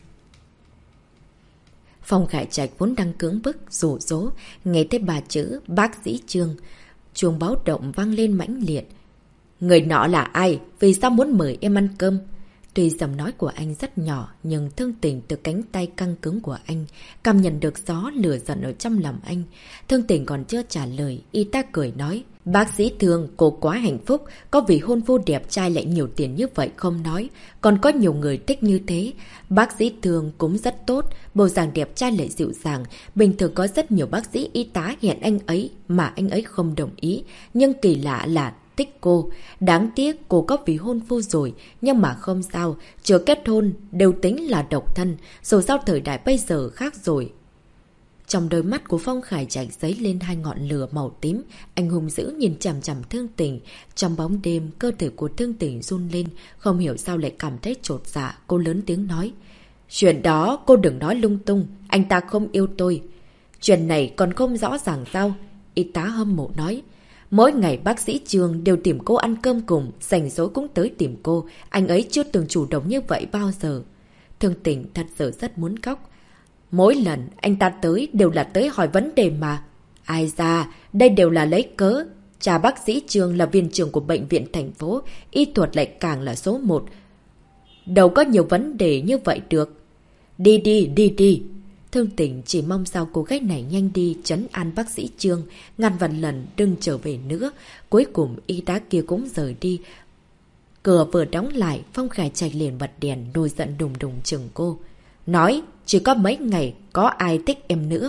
Phong Khải Trạch vốn đang cưỡng bức, rủ rỗ, nghe thấy bà chữ bác sĩ Trương. Chuông báo động vang lên mãnh liệt. Người nọ là ai? Vì sao muốn mời em ăn cơm? Tuy giọng nói của anh rất nhỏ, nhưng Thương Tình từ cánh tay căng cứng của anh, cảm nhận được gió lửa giận ở trong lòng anh. Thương Tình còn chưa trả lời, y tá cười nói. Bác sĩ Thương, cô quá hạnh phúc, có vị hôn phu đẹp trai lại nhiều tiền như vậy không nói, còn có nhiều người thích như thế. Bác sĩ Thương cũng rất tốt, bộ dạng đẹp trai lại dịu dàng, bình thường có rất nhiều bác sĩ y tá hẹn anh ấy mà anh ấy không đồng ý, nhưng kỳ lạ là thích cô. Đáng tiếc cô có vị hôn phu rồi, nhưng mà không sao, chưa kết hôn, đều tính là độc thân, dù sao thời đại bây giờ khác rồi. Trong đôi mắt của Phong Khải Trạch dấy lên hai ngọn lửa màu tím, anh hùng dữ nhìn chằm chằm Thương Tình. Trong bóng đêm, cơ thể của Thương Tình run lên, không hiểu sao lại cảm thấy chột dạ, cô lớn tiếng nói. Chuyện đó cô đừng nói lung tung, anh ta không yêu tôi. Chuyện này còn không rõ ràng sao? Y tá hâm mộ nói. Mỗi ngày bác sĩ Trường đều tìm cô ăn cơm cùng, rảnh rỗi cũng tới tìm cô, anh ấy chưa từng chủ động như vậy bao giờ. Thương Tình thật sự rất muốn khóc. Mỗi lần anh ta tới đều là tới hỏi vấn đề mà. Ai ra, đây đều là lấy cớ. Cha bác sĩ Trường là viện trưởng của bệnh viện thành phố, y thuật lại càng là số 1. Đâu có nhiều vấn đề như vậy được. Đi. Thương Tình chỉ mong sao cô gái này nhanh đi trấn an bác sĩ Trương, ngàn vạn lần đừng trở về nữa. Cuối cùng y tá kia cũng rời đi. Cửa vừa đóng lại, Phong Khải Trạch liền bật đèn, nổi giận đùng đùng chừng cô. Nói, chỉ có mấy ngày, có ai thích em nữa.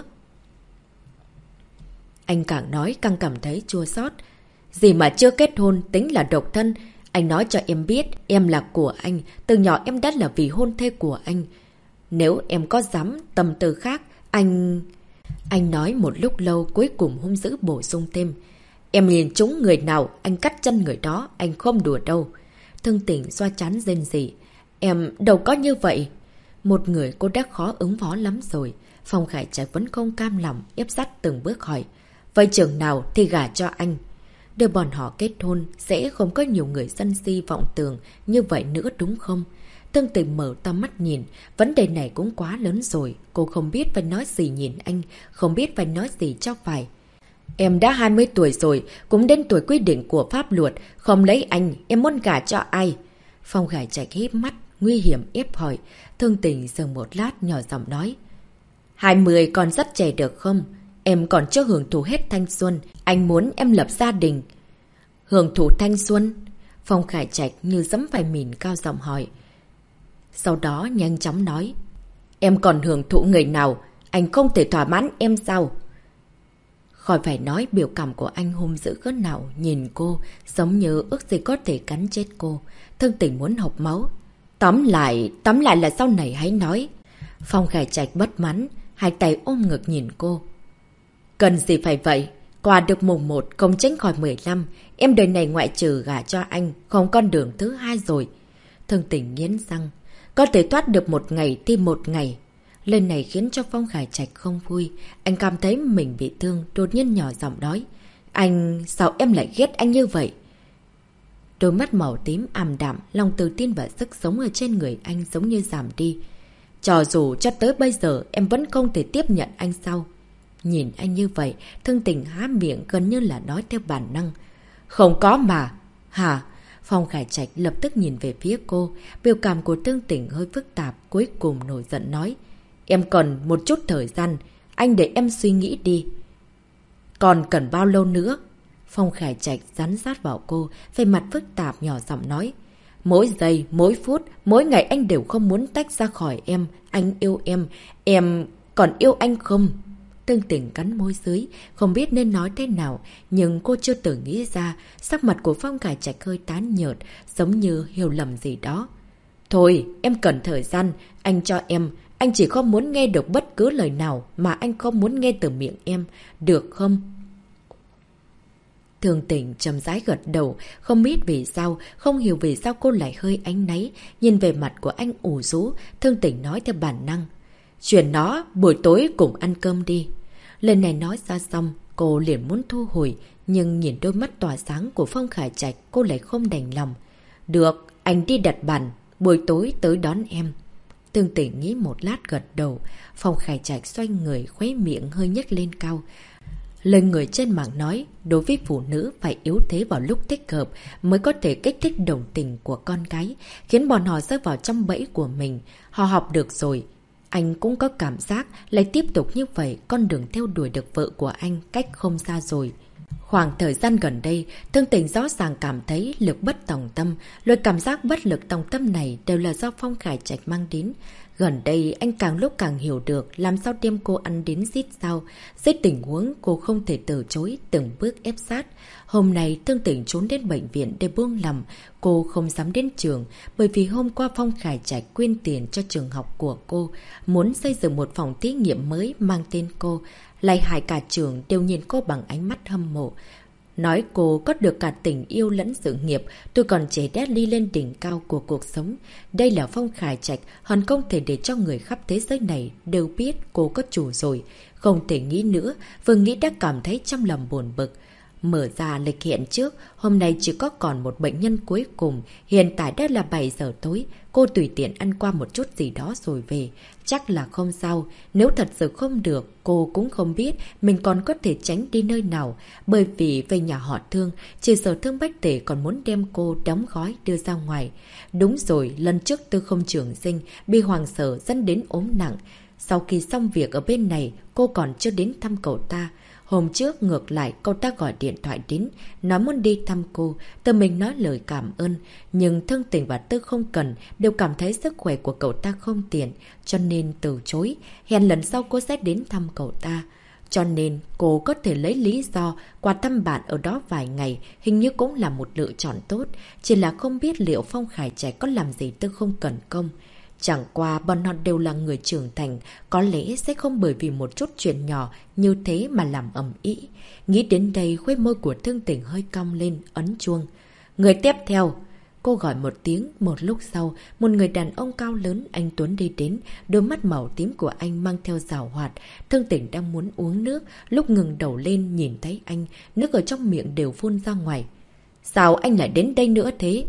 Anh càng nói càng cảm thấy chua xót. Gì mà chưa kết hôn tính là độc thân. Anh nói cho em biết em là của anh, từ nhỏ em đã là vì hôn thê của anh. Nếu em có dám tâm tư khác, anh nói một lúc lâu cuối cùng hung dữ bổ sung thêm. Em nhìn trúng người nào, anh cắt chân người đó, anh không đùa đâu. Thương Tình xoa chán rên rỉ. Em đâu có như vậy. Một người cô đã khó ứng phó lắm rồi. Phong Khải Trạch vẫn không cam lòng, ép sát từng bước hỏi. Vậy trường nào thì gả cho anh. Đưa bọn họ kết hôn, sẽ không có nhiều người sân si vọng tưởng như vậy nữa đúng không? Thương Tình mở to mắt nhìn, vấn đề này cũng quá lớn rồi. Cô không biết phải nói gì nhìn anh, không biết phải nói gì cho phải. Em đã 20 tuổi rồi, cũng đến tuổi quy định của pháp luật. Không lấy anh, em muốn gả cho ai? Phong Khải Trạch híp mắt, nguy hiểm ép hỏi. Thương Tình dừng một lát nhỏ giọng nói. 20 còn rất trẻ được không? Em còn chưa hưởng thụ hết thanh xuân. Anh muốn em lập gia đình. Hưởng thụ thanh xuân? Phong Khải Trạch như dẫm phải mìn cao giọng hỏi. Sau đó nhanh chóng nói. Em còn hưởng thụ người nào? Anh không thể thỏa mãn em sao? Khỏi phải nói biểu cảm của anh hung dữ cỡ nào, nhìn cô giống như ước gì có thể cắn chết cô. Thương Tình muốn hộc máu. Tóm lại là sau này hãy nói. Phong Khải Trạch bất mãn, hai tay ôm ngực nhìn cô. Cần gì phải vậy? Qua được mùng 1 không tránh khỏi 15. Em đời này ngoại trừ gả cho anh, không con đường thứ hai rồi. Thương Tình nghiến răng. Có thể thoát được một ngày thì một ngày. Lời này khiến cho Phong Khải Trạch không vui. Anh cảm thấy mình bị thương, đột nhiên nhỏ giọng nói. Anh, sao em lại ghét anh như vậy? Đôi mắt màu tím ảm đạm, lòng tự tin và sức sống ở trên người anh giống như giảm đi. Cho dù cho tới bây giờ em vẫn không thể tiếp nhận anh sao? Nhìn anh như vậy, Thương Tình há miệng gần như là nói theo bản năng. Không có mà. Hả? Phong Khải Trạch lập tức nhìn về phía cô. Biểu cảm của Thương Tình hơi phức tạp, cuối cùng nổi giận nói. Em cần một chút thời gian, anh để em suy nghĩ đi. Còn cần bao lâu nữa? Phong Khải Trạch dán sát vào cô, về mặt phức tạp nhỏ giọng nói. Mỗi giây, mỗi phút, mỗi ngày anh đều không muốn tách ra khỏi em. Anh yêu em còn yêu anh không? Thương Tình cắn môi dưới, không biết nên nói thế nào, nhưng cô chưa từng nghĩ ra, sắc mặt của Phong Khải Trạch hơi tán nhợt, giống như hiểu lầm gì đó. Thôi, em cần thời gian, anh cho em, anh chỉ không muốn nghe được bất cứ lời nào mà anh không muốn nghe từ miệng em, được không? Thương Tình trầm rãi gật đầu, không biết vì sao, không hiểu vì sao cô lại hơi áy náy, nhìn về mặt của anh ủ rũ, Thương Tình nói theo bản năng. Chuyển nó, buổi tối cùng ăn cơm đi. Lần này nói ra xong, cô liền muốn thu hồi, nhưng nhìn đôi mắt tỏa sáng của Phong Khải Trạch, cô lại không đành lòng. Được, anh đi đặt bàn, buổi tối tới đón em. Thương Tình nghĩ một lát gật đầu, Phong Khải Trạch xoay người, khóe miệng hơi nhếch lên cao. Lời người trên mạng nói, đối với phụ nữ phải yếu thế vào lúc thích hợp mới có thể kích thích đồng tình của con gái, khiến bọn họ rơi vào trong bẫy của mình. Họ học được rồi. Anh cũng có cảm giác lại tiếp tục như vậy, con đường theo đuổi được vợ của anh cách không xa rồi. Khoảng thời gian gần đây, Thương Tình rõ ràng cảm thấy lực bất tòng tâm. Loại cảm giác bất lực tòng tâm này đều là do Phong Khải Trạch mang đến. Gần đây, anh càng lúc càng hiểu được làm sao đem cô ăn đến rít sao. Dưới tình huống cô không thể từ chối, từng bước ép sát. Hôm nay, Thương Tình trốn đến bệnh viện để buông lòng. Cô không dám đến trường, bởi vì hôm qua Phong Khải Trạch quyên tiền cho trường học của cô, muốn xây dựng một phòng thí nghiệm mới mang tên cô. Lại hại cả trường đều nhìn cô bằng ánh mắt hâm mộ. Nói cô có được cả tình yêu lẫn sự nghiệp, tôi còn trẻ đã đi lên đỉnh cao của cuộc sống. Đây là Phong Khải Trạch, hẳn không thể để cho người khắp thế giới này đều biết cô có chủ rồi. Không thể nghĩ nữa, vừa nghĩ đã cảm thấy trong lòng buồn bực. Mở ra lịch hẹn trước, hôm nay chỉ có còn một bệnh nhân cuối cùng, hiện tại đã là 7 giờ tối. Cô tùy tiện ăn qua một chút gì đó rồi về. Chắc là không sao, nếu thật sự không được, cô cũng không biết mình còn có thể tránh đi nơi nào. Bởi vì về nhà họ Thương, chỉ sợ Thương Bách Tể còn muốn đem cô đóng gói đưa ra ngoài. Đúng rồi, lần trước Tư Không Trường Sinh bị hoàng sở dẫn đến ốm nặng. Sau khi xong việc ở bên này, cô còn chưa đến thăm cậu ta. Hôm trước ngược lại cậu ta gọi điện thoại đến, nói muốn đi thăm cô, tự mình nói lời cảm ơn. Nhưng Thương Tình và Tư Không Cần đều cảm thấy sức khỏe của cậu ta không tiện, cho nên từ chối. Hẹn lần sau cô sẽ đến thăm cậu ta. Cho nên cô có thể lấy lý do qua thăm bạn ở đó vài ngày, hình như cũng là một lựa chọn tốt. Chỉ là không biết liệu Phong Khải Trạch có làm gì Tư Không Cần không. Chẳng qua bọn họ đều là người trưởng thành, có lẽ sẽ không bởi vì một chút chuyện nhỏ như thế mà làm ầm ĩ. Nghĩ đến đây, khuếch môi của Thương Tình hơi cong lên, ấn chuông. Người tiếp theo. Cô gọi một tiếng, một lúc sau, một người đàn ông cao lớn, anh Tuấn đi đến, đôi mắt màu tím của anh mang theo giảo hoạt. Thương Tình đang muốn uống nước, lúc ngừng đầu lên nhìn thấy anh, nước ở trong miệng đều phun ra ngoài. Sao anh lại đến đây nữa thế?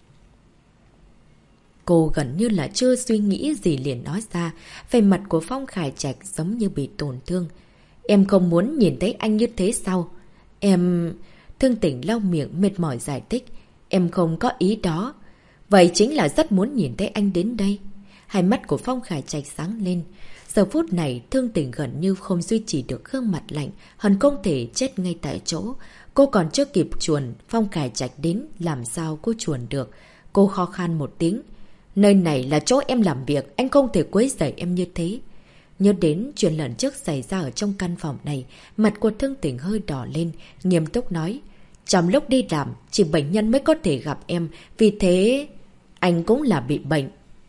Cô gần như là chưa suy nghĩ gì liền nói ra, về mặt của Phong Khải Trạch giống như bị tổn thương. Em không muốn nhìn thấy anh như thế sao? Em... Thương Tình lau miệng mệt mỏi giải thích. Em không có ý đó. Vậy chính là rất muốn nhìn thấy anh đến đây. Hai mắt của Phong Khải Trạch sáng lên. Giờ phút này Thương Tình gần như không duy trì được gương mặt lạnh, hẳn không thể chết ngay tại chỗ. Cô còn chưa kịp chuồn, Phong Khải Trạch đến, làm sao cô chuồn được. Cô khó khăn một tiếng. Nơi này là chỗ em làm việc, anh không thể quấy rầy em như thế. Nhớ đến chuyện lần trước xảy ra ở trong căn phòng này, mặt của Thương Tình hơi đỏ lên, nghiêm túc nói. Trong lúc đi làm, chỉ bệnh nhân mới có thể gặp em, vì thế anh cũng là bị bệnh.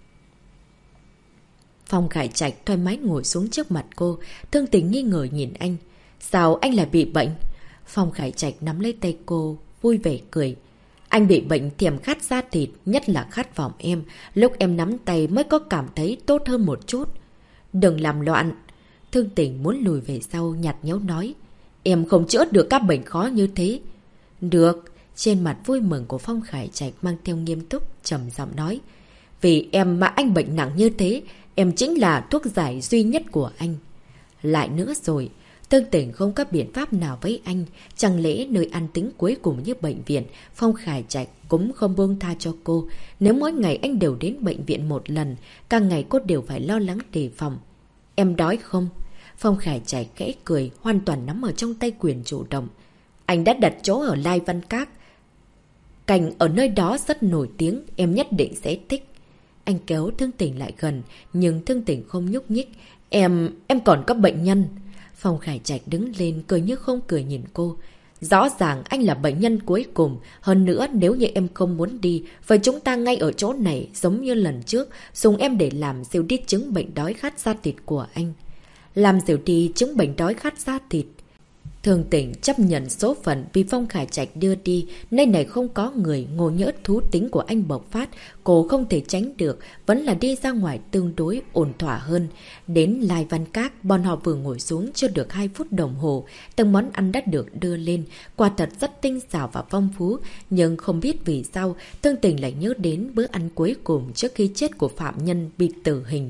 Phong Khải Trạch thoải mái ngồi xuống trước mặt cô, Thương Tình nghi ngờ nhìn anh. Sao anh lại bị bệnh? Phong Khải Trạch nắm lấy tay cô, vui vẻ cười. Anh bị bệnh thèm khát da thịt, nhất là khát vọng em. Lúc em nắm tay mới có cảm thấy tốt hơn một chút. Đừng làm loạn. Thương Tình muốn lùi về sau, nhạt nhẽo nói. Em không chữa được các bệnh khó như thế. Được. Trên mặt vui mừng của Phong Khải Trạch mang theo nghiêm túc, trầm giọng nói. Vì em mà anh bệnh nặng như thế, em chính là thuốc giải duy nhất của anh. Lại nữa rồi, Thương Tình không có biện pháp nào với anh. Chẳng lẽ nơi an tĩnh cuối cùng như bệnh viện, Phong Khải Trạch cũng không buông tha cho cô. Nếu mỗi ngày anh đều đến bệnh viện một lần, cả ngày cô đều phải lo lắng đề phòng. Em đói không? Phong Khải Trạch khẽ cười, hoàn toàn nắm ở trong tay quyền chủ động. Anh đã đặt chỗ ở Lai Văn Các. Cảnh ở nơi đó rất nổi tiếng, em nhất định sẽ thích. Anh kéo Thương Tình lại gần, nhưng Thương Tình không nhúc nhích. Em còn có bệnh nhân. Phong Khải Trạch đứng lên, cười như không cười nhìn cô. Rõ ràng anh là bệnh nhân cuối cùng. Hơn nữa, nếu như em không muốn đi, vậy chúng ta ngay ở chỗ này, giống như lần trước, dùng em để làm dịu đi chứng bệnh đói khát da thịt của anh. Làm dịu đi chứng bệnh đói khát da thịt. Thương Tình chấp nhận số phận vì Phong Khải Trạch đưa đi, nơi này không có người, ngộ nhỡ thú tính của anh bộc phát, cô không thể tránh được, vẫn là đi ra ngoài tương đối ổn thỏa hơn. Đến Lai Văn Các, bọn họ vừa ngồi xuống chưa được 2 phút đồng hồ, từng món ăn đã được đưa lên, quả thật rất tinh xảo và phong phú, nhưng không biết vì sao, Thương Tình lại nhớ đến bữa ăn cuối cùng trước khi chết của phạm nhân bị tử hình.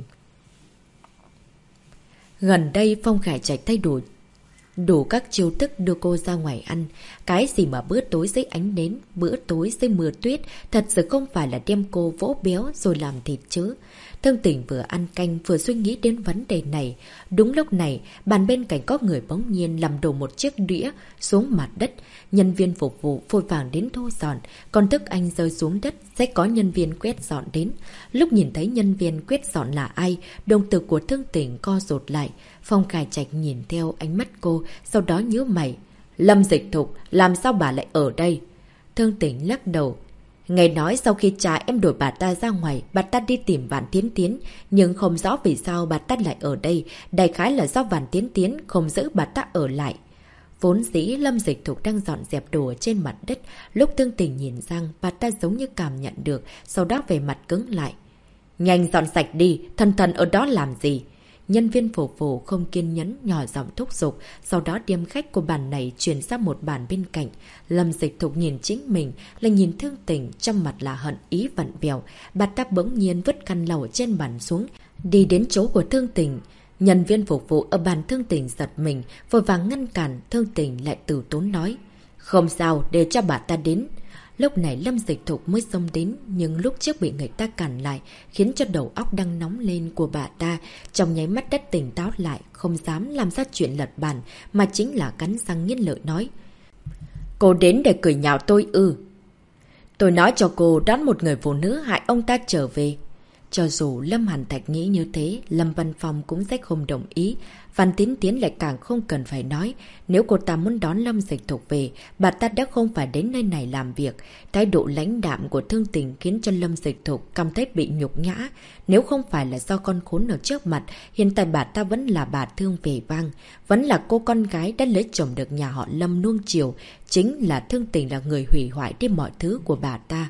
Gần đây Phong Khải Trạch thay đổi đủ các chiêu thức đưa cô ra ngoài ăn. Cái gì mà bữa tối dưới ánh nến, bữa tối dưới mưa tuyết, thật sự không phải là đem cô vỗ béo rồi làm thịt chứ. Thương Tình vừa ăn canh vừa suy nghĩ đến vấn đề này. Đúng lúc này, bàn bên cạnh có người bỗng nhiên làm đổ một chiếc đĩa xuống mặt đất. Nhân viên phục vụ vội vàng đến thu dọn, còn thức anh rơi xuống đất sẽ có nhân viên quét dọn đến. Lúc nhìn thấy nhân viên quét dọn là ai, đồng tử của Thương Tình co rụt lại. Phong Khải Trạch nhìn theo ánh mắt cô, sau đó nhíu mày. Lâm Dịch Thục, làm sao bà lại ở đây? Thương Tình lắc đầu. Nghe nói sau khi cha em đuổi bà ta ra ngoài, bà ta đi tìm Vạn Tiến Tiến, nhưng không rõ vì sao bà ta lại ở đây. Đại khái là do Vạn Tiến Tiến không giữ bà ta ở lại. Vốn dĩ Lâm Dịch Thục đang dọn dẹp đồ ở trên mặt đất, lúc Thương Tình nhìn sang, bà ta giống như cảm nhận được, sau đó về mặt cứng lại. Nhanh dọn sạch đi, thần ở đó làm gì? Nhân viên phục vụ không kiên nhẫn nhỏ giọng thúc giục, sau đó đem khách của bàn này chuyển sang một bàn bên cạnh. Lâm Dịch Thục nhìn chính mình, lại nhìn Thương Tình, trong mặt là hận ý vặn vẹo. Bà ta bỗng nhiên vứt khăn lau trên bàn xuống, đi đến chỗ của Thương Tình. Nhân viên phục vụ ở bàn Thương Tình giật mình, vội vàng ngăn cản. Thương Tình lại từ tốn nói. Không sao, để cho bà ta đến. Lúc này Lâm Dịch Thục mới xông đến, nhưng lúc trước bị người ta cản lại, khiến cho đầu óc đang nóng lên của bà ta. Trong nháy mắt đất tỉnh táo lại, không dám làm ra chuyện lật bàn, mà chính là cắn răng nghiến lợi nói. Cô đến để cười nhạo tôi ư? Tôi nói cho cô đón một người phụ nữ hại ông ta trở về. Cho dù Lâm Hàn Thạch nghĩ như thế, Lâm Văn Phong cũng sẽ không đồng ý. Văn Tiến Tiến lại càng không cần phải nói. Nếu cô ta muốn đón Lâm Dịch Thục về, bà ta đã không phải đến nơi này làm việc. Thái độ lãnh đạm của Thương Tình khiến cho Lâm Dịch Thục cảm thấy bị nhục nhã. Nếu không phải là do con khốn ở trước mặt, hiện tại bà ta vẫn là bà Thương Về Vang. Vẫn là cô con gái đã lấy chồng được nhà họ Lâm nuông chiều. Chính là Thương Tình là người hủy hoại đi mọi thứ của bà ta.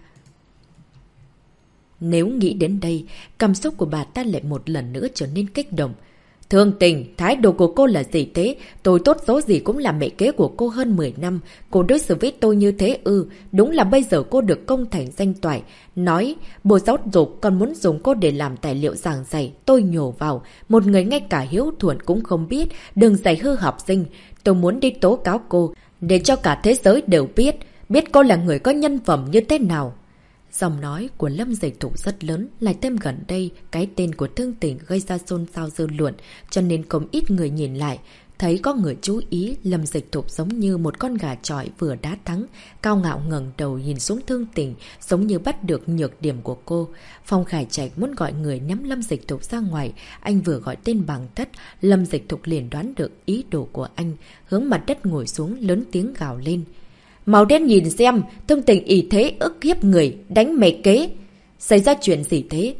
Nếu nghĩ đến đây, cảm xúc của bà ta lại một lần nữa trở nên kích động. Thương Tình, thái độ của cô là gì thế? Tôi tốt xấu gì cũng là mẹ kế của cô hơn 10 năm. Cô đối xử với tôi như thế ư? Đúng là bây giờ cô được công thành danh toại. Nói, Bộ Giáo dục còn muốn dùng cô để làm tài liệu giảng dạy. Tôi nhổ vào. Một người ngay cả hiếu thuận cũng không biết. Đừng dạy hư học sinh. Tôi muốn đi tố cáo cô, để cho cả thế giới đều biết cô là người có nhân phẩm như thế nào. Giọng nói của Lâm Dịch Thục rất lớn, lại thêm gần đây cái tên của Thương Tình gây ra xôn xao dư luận, cho nên không ít người nhìn lại. Thấy có người chú ý, Lâm Dịch Thục giống như một con gà chọi vừa đá thắng, cao ngạo ngẩng đầu nhìn xuống Thương Tình, giống như bắt được nhược điểm của cô. Phong Khải Trạch muốn gọi người ném Lâm Dịch Thục ra ngoài, anh vừa gọi tên bằng thất, Lâm Dịch Thục liền đoán được ý đồ của anh, hướng mặt đất ngồi xuống lớn tiếng gào lên. Màu đen nhìn xem, Thương Tình ý thế ức hiếp người, đánh mẹ kế. Xảy ra chuyện gì thế?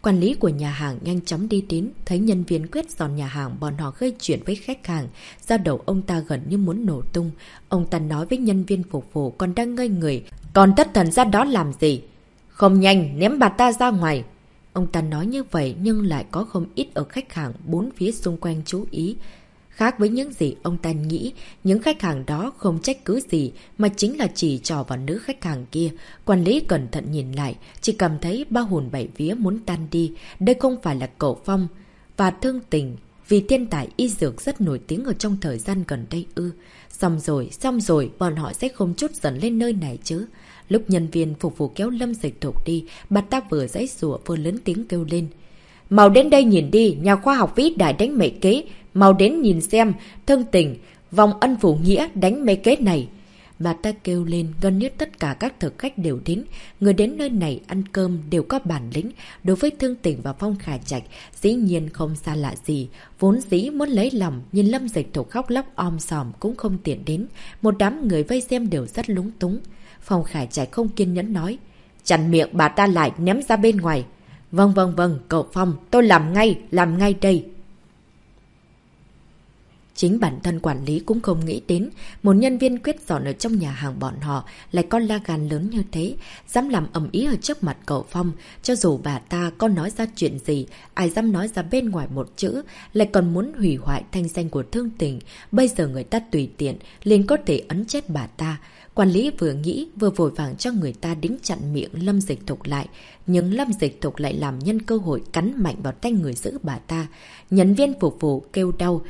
Quản lý của nhà hàng nhanh chóng đi đến, thấy nhân viên quét dọn nhà hàng bọn họ gây chuyện với khách hàng. Da đầu ông ta gần như muốn nổ tung. Ông ta nói với nhân viên phục vụ còn đang ngây người. Còn thất thần ra đó làm gì? Không nhanh, ném bà ta ra ngoài. Ông ta nói như vậy nhưng lại có không ít ở khách hàng bốn phía xung quanh chú ý. Khác với những gì ông ta nghĩ, những khách hàng đó không trách cứ gì mà chính là chỉ trò vào nữ khách hàng kia. Quản lý cẩn thận nhìn lại, chỉ cảm thấy ba hồn bảy vía muốn tan đi. Đây không phải là Cậu Phong và Thương Tình, vì thiên tài y dược rất nổi tiếng ở trong thời gian gần đây ư. Xong rồi, bọn họ sẽ không chút giận lên nơi này chứ. Lúc nhân viên phục vụ kéo Lâm Dịch Thục đi, bà ta vừa giãy giụa vừa lớn tiếng kêu lên. Mau đến đây nhìn đi, nhà khoa học vĩ đại đánh mẹ kế. Mau đến nhìn xem, Thương Tình, vòng ân phụ nghĩa đánh mê kế này. Bà ta kêu lên, gần như tất cả các thực khách đều đến. Người đến nơi này ăn cơm đều có bản lĩnh. Đối với Thương Tình và Phong Khải Trạch, dĩ nhiên không xa lạ gì. Vốn dĩ muốn lấy lòng, nhìn Lâm Dịch Thục khóc lóc om sòm cũng không tiện đến. Một đám người vây xem đều rất lúng túng. Phong Khải Trạch không kiên nhẫn nói. Chặn miệng bà ta lại, ném ra bên ngoài. Vâng, cậu Phong, tôi làm ngay đây. Chính bản thân quản lý cũng không nghĩ đến một nhân viên quét dọn ở trong nhà hàng bọn họ lại có la gan lớn như thế, dám làm ầm ĩ ở trước mặt cậu Phong. Cho dù bà ta có nói ra chuyện gì, ai dám nói ra bên ngoài một chữ, lại còn muốn hủy hoại thanh danh của Thương Tình. Bây giờ người ta tùy tiện, liền có thể ấn chết bà ta. Quản lý vừa nghĩ vừa vội vàng cho người ta đính chặn miệng Lâm Dịch Thục lại. Nhưng Lâm Dịch Thục lại làm nhân cơ hội cắn mạnh vào tay người giữ bà ta. Nhân viên phục vụ kêu đau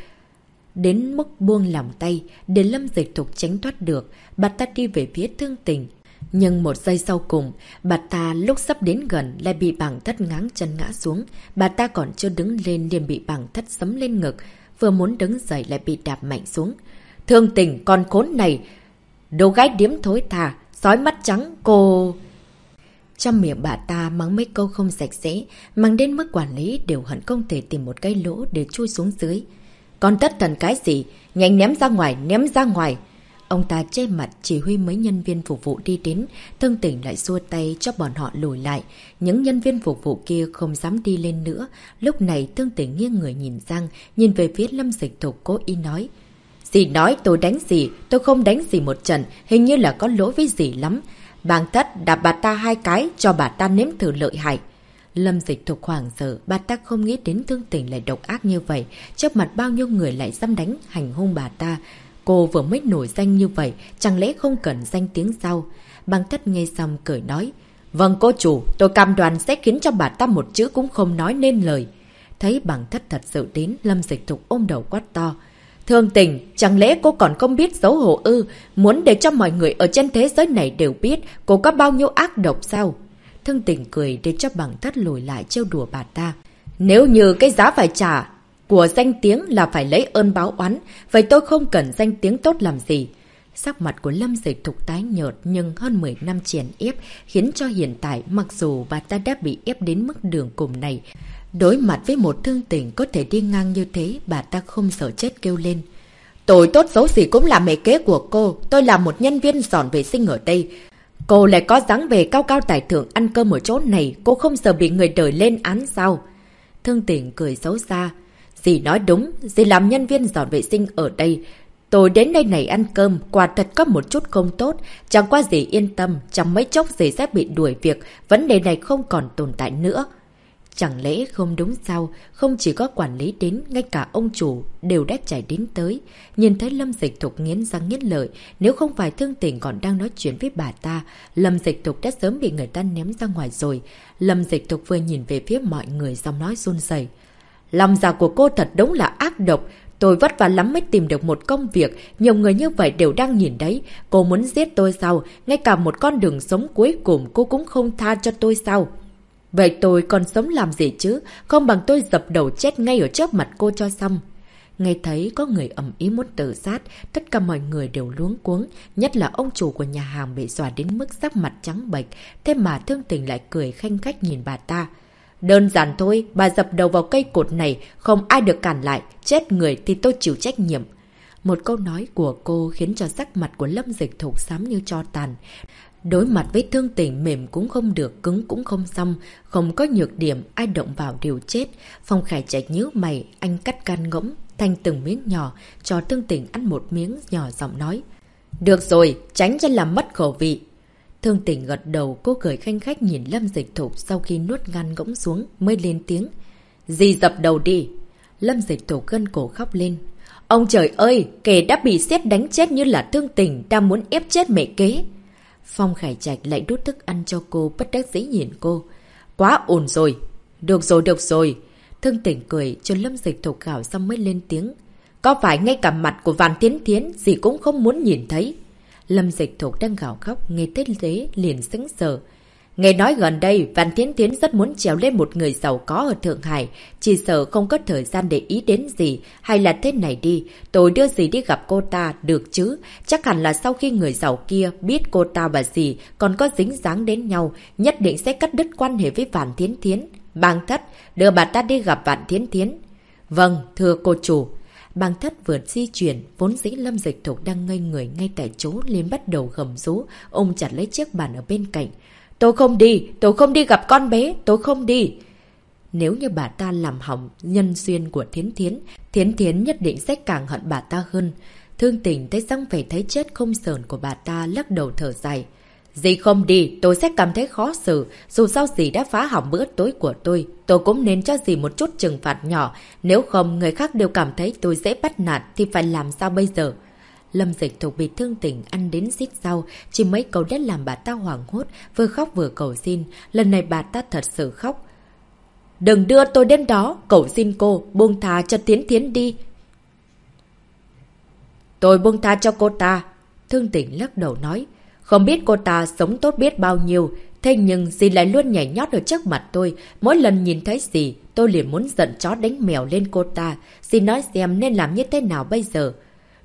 đến mức buông lỏng tay, để Lâm Dịch Thục tránh thoát được. Bà ta đi về phía Thương Tình. Nhưng một giây sau cùng, bà ta lúc sắp đến gần lại bị Bàng Thất ngáng chân ngã xuống. Bà ta còn chưa đứng lên liền bị Bàng Thất sấm lên ngực. Vừa muốn đứng dậy lại bị đạp mạnh xuống. Thương Tình, con khốn này! Đồ gái điếm thối thà, sói mắt trắng, cô... Trong miệng bà ta mắng mấy câu không sạch sẽ, mang đến mức quản lý đều hận không thể tìm một cái lỗ để chui xuống dưới. Con tất thần cái gì? Nhanh ném ra ngoài! Ông ta che mặt chỉ huy mấy nhân viên phục vụ đi đến, Thương Tình lại xua tay cho bọn họ lùi lại. Những nhân viên phục vụ kia không dám đi lên nữa. Lúc này Thương Tình nghiêng người nhìn sang, nhìn về phía Lâm Dịch Thục cố ý nói. Dì nói tôi đánh gì, tôi không đánh gì một trận, hình như là có lỗi với dì lắm. Bàng Thất đạp bà ta 2 cái cho bà ta nếm thử lợi hại. Lâm Dịch Thục hoảng sợ, bà ta không nghĩ đến Thương Tình lại độc ác như vậy, trước mặt bao nhiêu người lại dám đánh hành hung bà ta. Cô vừa mới nổi danh như vậy, chẳng lẽ không cần danh tiếng sao? Bàng Thất nghe xong cười nói. Vâng cô chủ, tôi cam đoan sẽ khiến cho bà ta một chữ cũng không nói nên lời. Thấy Bàng Thất thật sự đến, Lâm Dịch Thục ôm đầu quát to. Thương Tình, chẳng lẽ cô còn không biết xấu hổ ư? Muốn để cho mọi người ở trên thế giới này đều biết cô có bao nhiêu ác độc sao? Thương Tình cười để cho Bàng Thất lùi lại trêu đùa bà ta. Nếu như cái giá phải trả của danh tiếng là phải lấy ơn báo oán, vậy tôi không cần danh tiếng tốt làm gì. Sắc mặt của Lâm Dịch Thục tái nhợt nhưng hơn 10 năm chèn ép khiến cho hiện tại mặc dù bà ta đã bị ép đến mức đường cùng này, đối mặt với một Thương Tình có thể đi ngang như thế, bà ta không sợ chết kêu lên. Tôi tốt xấu gì cũng là mẹ kế của cô, tôi là một nhân viên dọn vệ sinh ở đây. Cô lại có dáng vẻ cao cao tài thượng ăn cơm ở chỗ này, cô không sợ bị người đời lên án sao? Thương Tình cười xấu xa. Dì nói đúng, dì làm nhân viên dọn vệ sinh ở đây. Tôi đến đây này ăn cơm, quả thật có một chút không tốt. Chẳng qua dì yên tâm, chẳng mấy chốc dì sẽ bị đuổi việc, vấn đề này không còn tồn tại nữa. Chẳng lẽ không đúng sao, không chỉ có quản lý đến, ngay cả ông chủ đều đã chạy đến tới. Nhìn thấy Lâm Dịch Thục nghiến răng nghiến lợi, nếu không phải Thương Tình còn đang nói chuyện với bà ta, Lâm Dịch Thục đã sớm bị người ta ném ra ngoài rồi. Lâm Dịch Thục vừa nhìn về phía mọi người giọng nói run rẩy. Lòng dạ của cô thật đúng là ác độc. Tôi vất vả lắm mới tìm được một công việc, nhiều người như vậy đều đang nhìn đấy. Cô muốn giết tôi sao? Ngay cả một con đường sống cuối cùng cô cũng không tha cho tôi sao? Vậy tôi còn sống làm gì chứ? Không bằng tôi dập đầu chết ngay ở trước mặt cô cho xong. Nghe thấy có người ầm ý muốn tự sát, tất cả mọi người đều luống cuống, nhất là ông chủ của nhà hàng bị dọa đến mức sắc mặt trắng bệch, thế mà Thương Tình lại cười khanh khách nhìn bà ta. Đơn giản thôi, bà dập đầu vào cây cột này, không ai được cản lại, chết người thì tôi chịu trách nhiệm. Một câu nói của cô khiến cho sắc mặt của Lâm Dịch Thục xám như tro tàn. Đối mặt với Thương Tình, mềm cũng không được, cứng cũng không xong, không có nhược điểm, ai động vào đều chết. Phong Khải Trạch nhíu mày, anh cắt can ngỗng, thanh từng miếng nhỏ, cho Thương Tình ăn một miếng, nhỏ giọng nói. Được rồi, tránh cho làm mất khẩu vị. Thương Tình gật đầu, cô cười khanh khách nhìn Lâm Dịch Thục, sau khi nuốt gan ngỗng xuống mới lên tiếng. Dì dập đầu đi. Lâm Dịch Thục gân cổ khóc lên. Ông trời ơi, kẻ đã bị sét đánh chết như là Thương Tình, đang muốn ép chết mẹ kế. Phong Khải Trạch lại đút thức ăn cho cô, bất đắc dĩ nhìn cô. Quá ổn rồi. Được rồi, được rồi. Thương Tình cười, cho Lâm Dịch Thục gào xong mới lên tiếng. Có phải ngay cả mặt của Vạn Thiến Thiến dì cũng không muốn nhìn thấy? Lâm Dịch Thục đang gào khóc, nghe tới thế liền sững sờ. Nghe nói gần đây, Vạn Thiến Thiến rất muốn trèo lên một người giàu có ở Thượng Hải. Chỉ sợ không có thời gian để ý đến gì. Hay là thế này đi, tôi đưa dì đi gặp cô ta, được chứ? Chắc hẳn là sau khi người giàu kia biết cô ta và dì còn có dính dáng đến nhau, nhất định sẽ cắt đứt quan hệ với Vạn Thiến Thiến. Bang Thất, đưa bà ta đi gặp Vạn Thiến Thiến. Vâng, thưa cô chủ. Bang Thất vừa di chuyển, vốn dĩ Lâm Dịch Thục đang ngây người ngay tại chỗ liền bắt đầu gầm rú, ôm chặt lấy chiếc bàn ở bên cạnh. Tôi không đi gặp con bé, tôi không đi. Nếu như bà ta làm hỏng nhân duyên của Thiến Thiến nhất định sẽ càng hận bà ta hơn. Thương Tình thấy răng vẻ thấy chết không sờn của bà ta, lắc đầu thở dài. Dì không đi, tôi sẽ cảm thấy khó xử. Dù sao dì đã phá hỏng bữa tối của tôi cũng nên cho dì một chút trừng phạt nhỏ. Nếu không, người khác đều cảm thấy tôi dễ bắt nạt thì phải làm sao bây giờ? Lâm Dịch Thục bị Thương Tình ăn đến xít sau, chỉ mấy câu đã làm bà ta hoảng hốt, vừa khóc vừa cầu xin. Lần này bà ta thật sự khóc. Đừng đưa tôi đến đó, cầu xin cô, buông tha cho Thiến Thiến đi. Tôi buông tha cho cô ta. Thương Tình lắc đầu nói. Không biết cô ta sống tốt biết bao nhiêu, thế nhưng dì lại luôn nhảy nhót ở trước mặt tôi. Mỗi lần nhìn thấy dì, tôi liền muốn giận chó đánh mèo lên cô ta. Dì nói xem nên làm như thế nào bây giờ?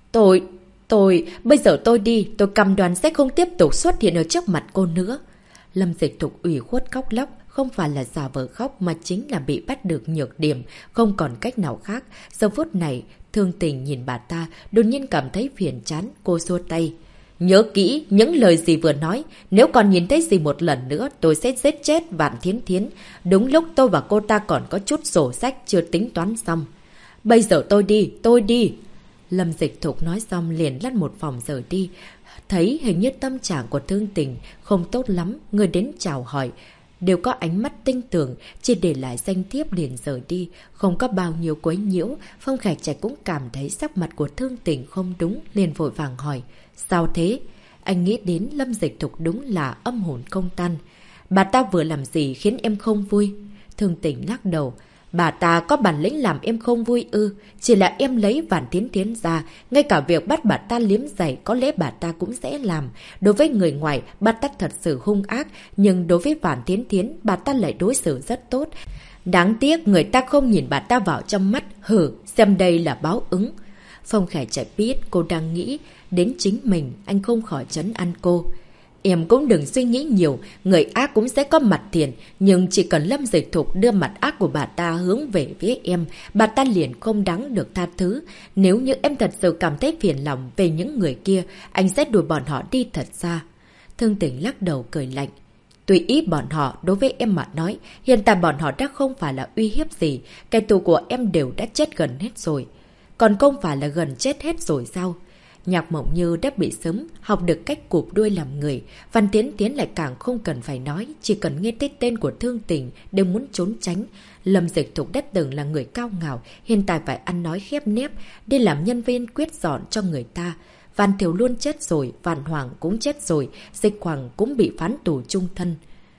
Bây giờ tôi đi, tôi cam đoan sẽ không tiếp tục xuất hiện ở trước mặt cô nữa. Lâm Dịch Thục ủy khuất khóc lóc, không phải là giả vờ khóc mà chính là bị bắt được nhược điểm, không còn cách nào khác. Giờ phút này, Thương Tình nhìn bà ta, đột nhiên cảm thấy phiền chán, cô xua tay. Nhớ kỹ những lời dì vừa nói, nếu còn nhìn thấy dì một lần nữa, tôi sẽ giết chết Vạn Thiến Thiến. Đúng lúc tôi và cô ta còn có chút sổ sách chưa tính toán xong. Bây giờ tôi đi. Lâm Dịch Thục nói xong liền lăn một vòng rời đi. Thấy hình như tâm trạng của Thương Tình không tốt lắm, người đến chào hỏi đều có ánh mắt tinh tường, chỉ để lại danh thiếp liền rời đi, không có bao nhiêu quấy nhiễu. Phong Khải Trạch cũng cảm thấy sắc mặt của Thương Tình không đúng, liền vội vàng hỏi. Sao thế? Anh nghĩ đến Lâm Dịch Thục đúng là âm hồn không tan. Bà ta vừa làm gì khiến em không vui? Thương Tình lắc đầu. Bà ta có bản lĩnh làm em không vui ư? Chỉ là em lấy Vạn Thiến Thiến ra, ngay cả việc bắt bà ta liếm giày có lẽ bà ta cũng sẽ làm. Đối với người ngoài, bà ta thật sự hung ác, nhưng đối với Vạn Thiến Thiến, bà ta lại đối xử rất tốt. Đáng tiếc người ta không nhìn bà ta vào trong mắt, xem đây là báo ứng. Phong Khải Trạch biết cô đang nghĩ đến chính mình, anh không khỏi trấn an cô. Em cũng đừng suy nghĩ nhiều, người ác cũng sẽ có mặt thiện, nhưng chỉ cần Lâm Dịch Thục đưa mặt ác của bà ta hướng về phía em, bà ta liền không đáng được tha thứ. Nếu như em thật sự cảm thấy phiền lòng về những người kia, anh sẽ đuổi bọn họ đi thật xa. Thương Tình lắc đầu cười lạnh. Tùy ý bọn họ, đối với em mà nói, hiện tại bọn họ đã không phải là uy hiếp gì, kẻ thù của em đều đã chết gần hết rồi. Còn không phải là gần chết hết rồi sao? Nhạc Mộng Như đã bị sớm học được cách cụp đuôi làm người. Văn Tiến Tiến lại càng không cần phải nói, chỉ cần nghe tới tên của Thương Tình đều muốn trốn tránh. Lâm Dịch Thục đã từng là người cao ngạo, hiện tại phải ăn nói khép nép, đi làm nhân viên quyết dọn cho người ta. Văn Thiểu Luân chết rồi, Văn Hoàng cũng chết rồi, Dịch Hoàng cũng bị phán tù chung thân.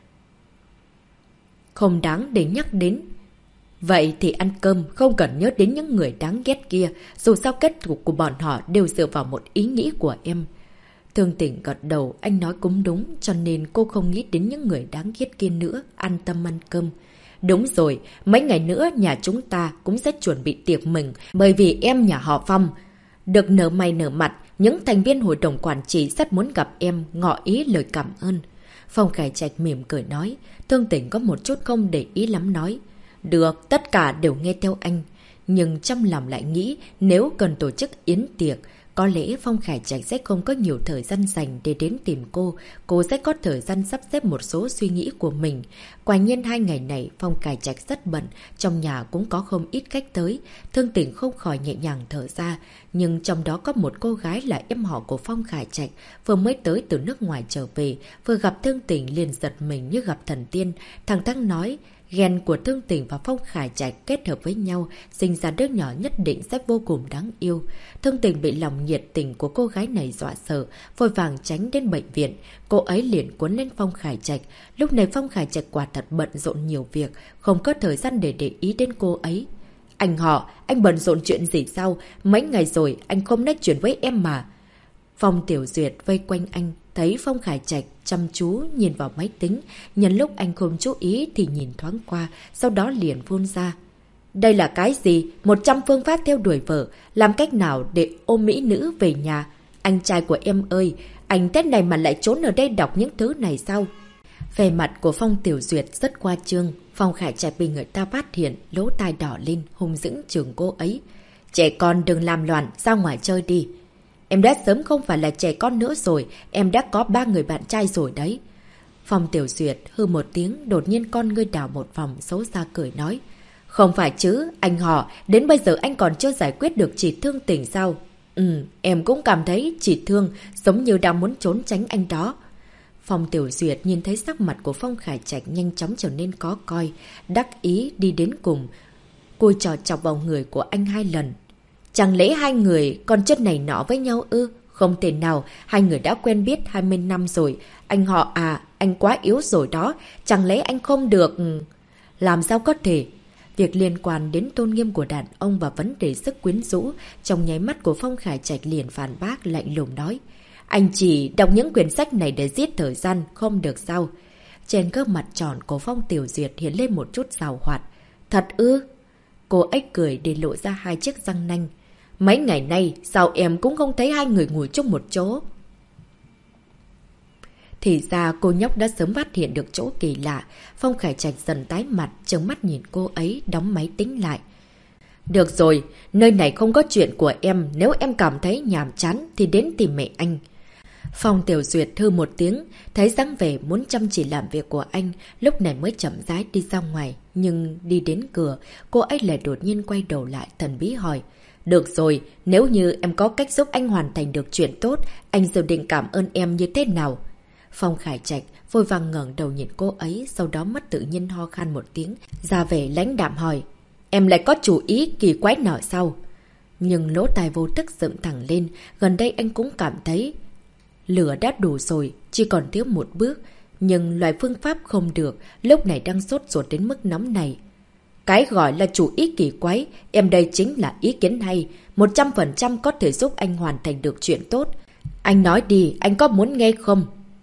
Không đáng để nhắc đến. Vậy thì ăn cơm không cần nhớ đến những người đáng ghét kia, dù sao kết cục của bọn họ đều dựa vào một ý nghĩ của em. Thương Tình gật đầu, anh nói cũng đúng, cho nên cô không nghĩ đến những người đáng ghét kia nữa, an tâm ăn cơm. Đúng rồi, mấy ngày nữa nhà chúng ta cũng sẽ chuẩn bị tiệc mừng, bởi vì em nhà họ Phong được nở mày nở mặt, những thành viên hội đồng quản trị rất muốn gặp em, ngỏ ý lời cảm ơn. Phong Khải Trạch mỉm cười nói, Thương Tình có một chút không để ý lắm nói. Được, tất cả đều nghe theo anh. nhưng trong lòng lại nghĩ nếu cần tổ chức yến tiệc, có lẽ Phong Khải Trạch sẽ không có nhiều thời gian dành để đến tìm cô sẽ có thời gian sắp xếp một số suy nghĩ của mình. Quả nhiên 2 ngày này Phong Khải Trạch rất bận, trong nhà cũng có không ít khách tới. Thương Tình không khỏi nhẹ nhàng thở ra, nhưng trong đó có một cô gái là em họ của Phong Khải Trạch, vừa mới tới từ nước ngoài trở về, vừa gặp Thương Tình liền giật mình như gặp thần tiên, thẳng thắn nói. Ghen của Thương Tình và Phong Khải Trạch kết hợp với nhau, sinh ra đứa nhỏ nhất định sẽ vô cùng đáng yêu. Thương Tình bị lòng nhiệt tình của cô gái này dọa sợ, vội vàng tránh đến bệnh viện. Cô ấy liền cuốn lên Phong Khải Trạch. Lúc này Phong Khải Trạch quả thật bận rộn nhiều việc, không có thời gian để ý đến cô ấy. Anh họ, anh bận rộn chuyện gì sao? Mấy ngày rồi anh không nói chuyện với em mà. Phong Tiểu Duyệt vây quanh anh, thấy Phong Khải Trạch chăm chú nhìn vào máy tính, nhân lúc anh không chú ý thì nhìn thoáng qua, sau đó liền phun ra. Đây là cái gì? 100 phương pháp theo đuổi vợ, làm cách nào để ôm mỹ nữ về nhà? Anh trai của em ơi, anh Tết này mà lại trốn ở đây đọc những thứ này sao? Về mặt của Phong Tiểu Duyệt rất qua trương, Phong Khải Trạch bị người ta phát hiện, lỗ tai đỏ lên, hung dữ chừng cô ấy. Trẻ con đừng làm loạn, ra ngoài chơi đi. Em đã sớm không phải là trẻ con nữa rồi, em đã có 3 người bạn trai rồi đấy. Phong Tiểu Duyệt hư một tiếng, đột nhiên con ngươi đảo một vòng, xấu xa cười nói. Không phải chứ, anh họ, đến bây giờ anh còn chưa giải quyết được chị Thương Tình sao? Em cũng cảm thấy chị Thương giống như đang muốn trốn tránh anh đó. Phong Tiểu Duyệt nhìn thấy sắc mặt của Phong Khải Trạch nhanh chóng trở nên có coi, đắc ý đi đến cùng. Cô trò chọc vào người của anh 2 lần. Chẳng lẽ 2 người còn chất này nọ với nhau ư? Không thể nào, 2 người đã quen biết 20 năm rồi. Anh họ à, anh quá yếu rồi đó. Chẳng lẽ anh không được... Làm sao có thể? Việc liên quan đến tôn nghiêm của đàn ông và vấn đề sức quyến rũ, trong nháy mắt của Phong Khải Trạch liền phản bác lạnh lùng nói. Anh chỉ đọc những quyển sách này để giết thời gian, không được sao? Trên gương mặt tròn của Phong Tiểu Duyệt hiện lên một chút rào hoạt. Thật ư? Cô ếch cười để lộ ra 2 chiếc răng nanh. Mấy ngày nay, sao em cũng không thấy 2 người ngồi chung một chỗ? Thì ra cô nhóc đã sớm phát hiện được chỗ kỳ lạ. Phong Khải Trạch dần tái mặt, trợn mắt nhìn cô ấy, đóng máy tính lại. Được rồi, nơi này không có chuyện của em. Nếu em cảm thấy nhàm chán thì đến tìm mẹ anh. Phong Tiểu Duyệt hư một tiếng, thấy dáng vẻ muốn chăm chỉ làm việc của anh, lúc này mới chậm rãi đi ra ngoài. Nhưng đi đến cửa, cô ấy lại đột nhiên quay đầu lại, thần bí hỏi. Được rồi, nếu như em có cách giúp anh hoàn thành được chuyện tốt, anh dự định cảm ơn em như thế nào? Phong Khải Trạch vội vàng ngẩng đầu nhìn cô ấy, sau đó mắt tự nhiên ho khan một tiếng, ra vẻ lãnh đạm hỏi. Em lại có chủ ý kỳ quái nào sao? Nhưng lỗ tai vô thức dựng thẳng lên, gần đây anh cũng cảm thấy lửa đã đủ rồi, chỉ còn thiếu một bước. Nhưng loại phương pháp không được, lúc này đang sốt ruột đến mức nóng này. Cái gọi là chủ ý kỳ quái, em đây chính là ý kiến hay, 100% có thể giúp anh hoàn thành được chuyện tốt. Anh nói đi, anh có muốn nghe không?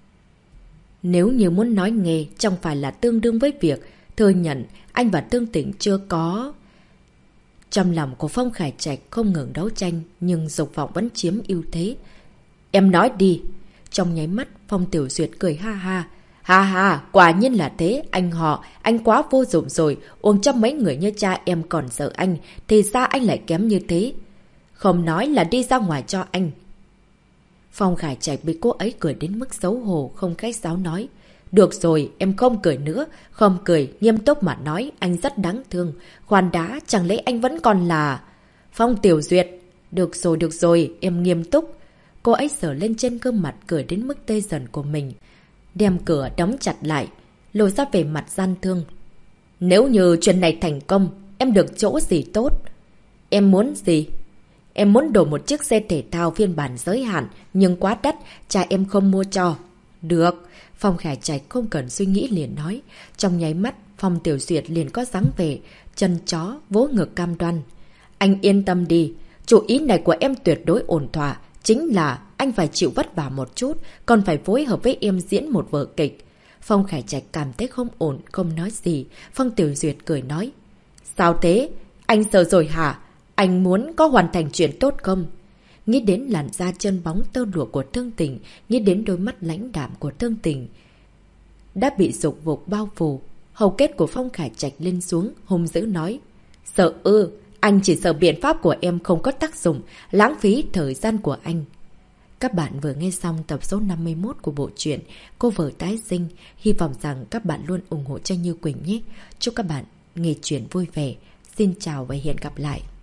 Nếu như muốn nói nghe, chẳng phải là tương đương với việc thừa nhận anh và Thương Tình chưa có. Trong lòng của Phong Khải Trạch không ngừng đấu tranh, nhưng dục vọng vẫn chiếm ưu thế. Em nói đi. Trong nháy mắt, Phong Tiểu Duyệt cười ha ha. Ha ha, quả nhiên là thế, anh họ, anh quá vô dụng rồi, uống cho mấy người như cha em còn sợ anh, thì ra anh lại kém như thế. Không nói là đi ra ngoài cho anh. Phong Khải Trạch bị cô ấy cười đến mức xấu hổ, không khách sáo nói. Được rồi, em không cười nữa, không cười, nghiêm túc mà nói, anh rất đáng thương. Khoan đã, chẳng lẽ anh vẫn còn là... Phong Tiểu Duyệt, được rồi, em nghiêm túc. Cô ấy sờ lên trên gương mặt cười đến mức tê dần của mình. Đem cửa đóng chặt lại, lộ ra về mặt gian thương. Nếu như chuyện này thành công, em được chỗ gì tốt? Em muốn gì? Em muốn đổi một chiếc xe thể thao phiên bản giới hạn, nhưng quá đắt, cha em không mua cho. Được, Phong Khải Trạch không cần suy nghĩ liền nói. Trong nháy mắt, Phong Tiểu Duyệt liền có dáng vẻ, chân chó, vỗ ngực cam đoan. Anh yên tâm đi, chủ ý này của em tuyệt đối ổn thỏa. Chính là anh phải chịu vất vả một chút, còn phải phối hợp với em diễn một vở kịch. Phong Khải Trạch cảm thấy không ổn, không nói gì. Phong Tiểu Duyệt cười nói. Sao thế? Anh sợ rồi hả? Anh muốn có hoàn thành chuyện tốt không? Nghĩ đến làn da chân bóng tơ lụa của Thương Tình, nghĩ đến đôi mắt lãnh đạm của Thương Tình đã bị dục vục bao phủ. Hầu kết của Phong Khải Trạch lên xuống, hung dữ nói. Sợ ư? Anh chỉ sợ biện pháp của em không có tác dụng, lãng phí thời gian của anh. Các bạn vừa nghe xong tập số 51 của bộ truyện Cô vợ tái sinh. Hy vọng rằng các bạn luôn ủng hộ cho Như Quỳnh nhé. Chúc các bạn nghe truyện vui vẻ. Xin chào và hẹn gặp lại.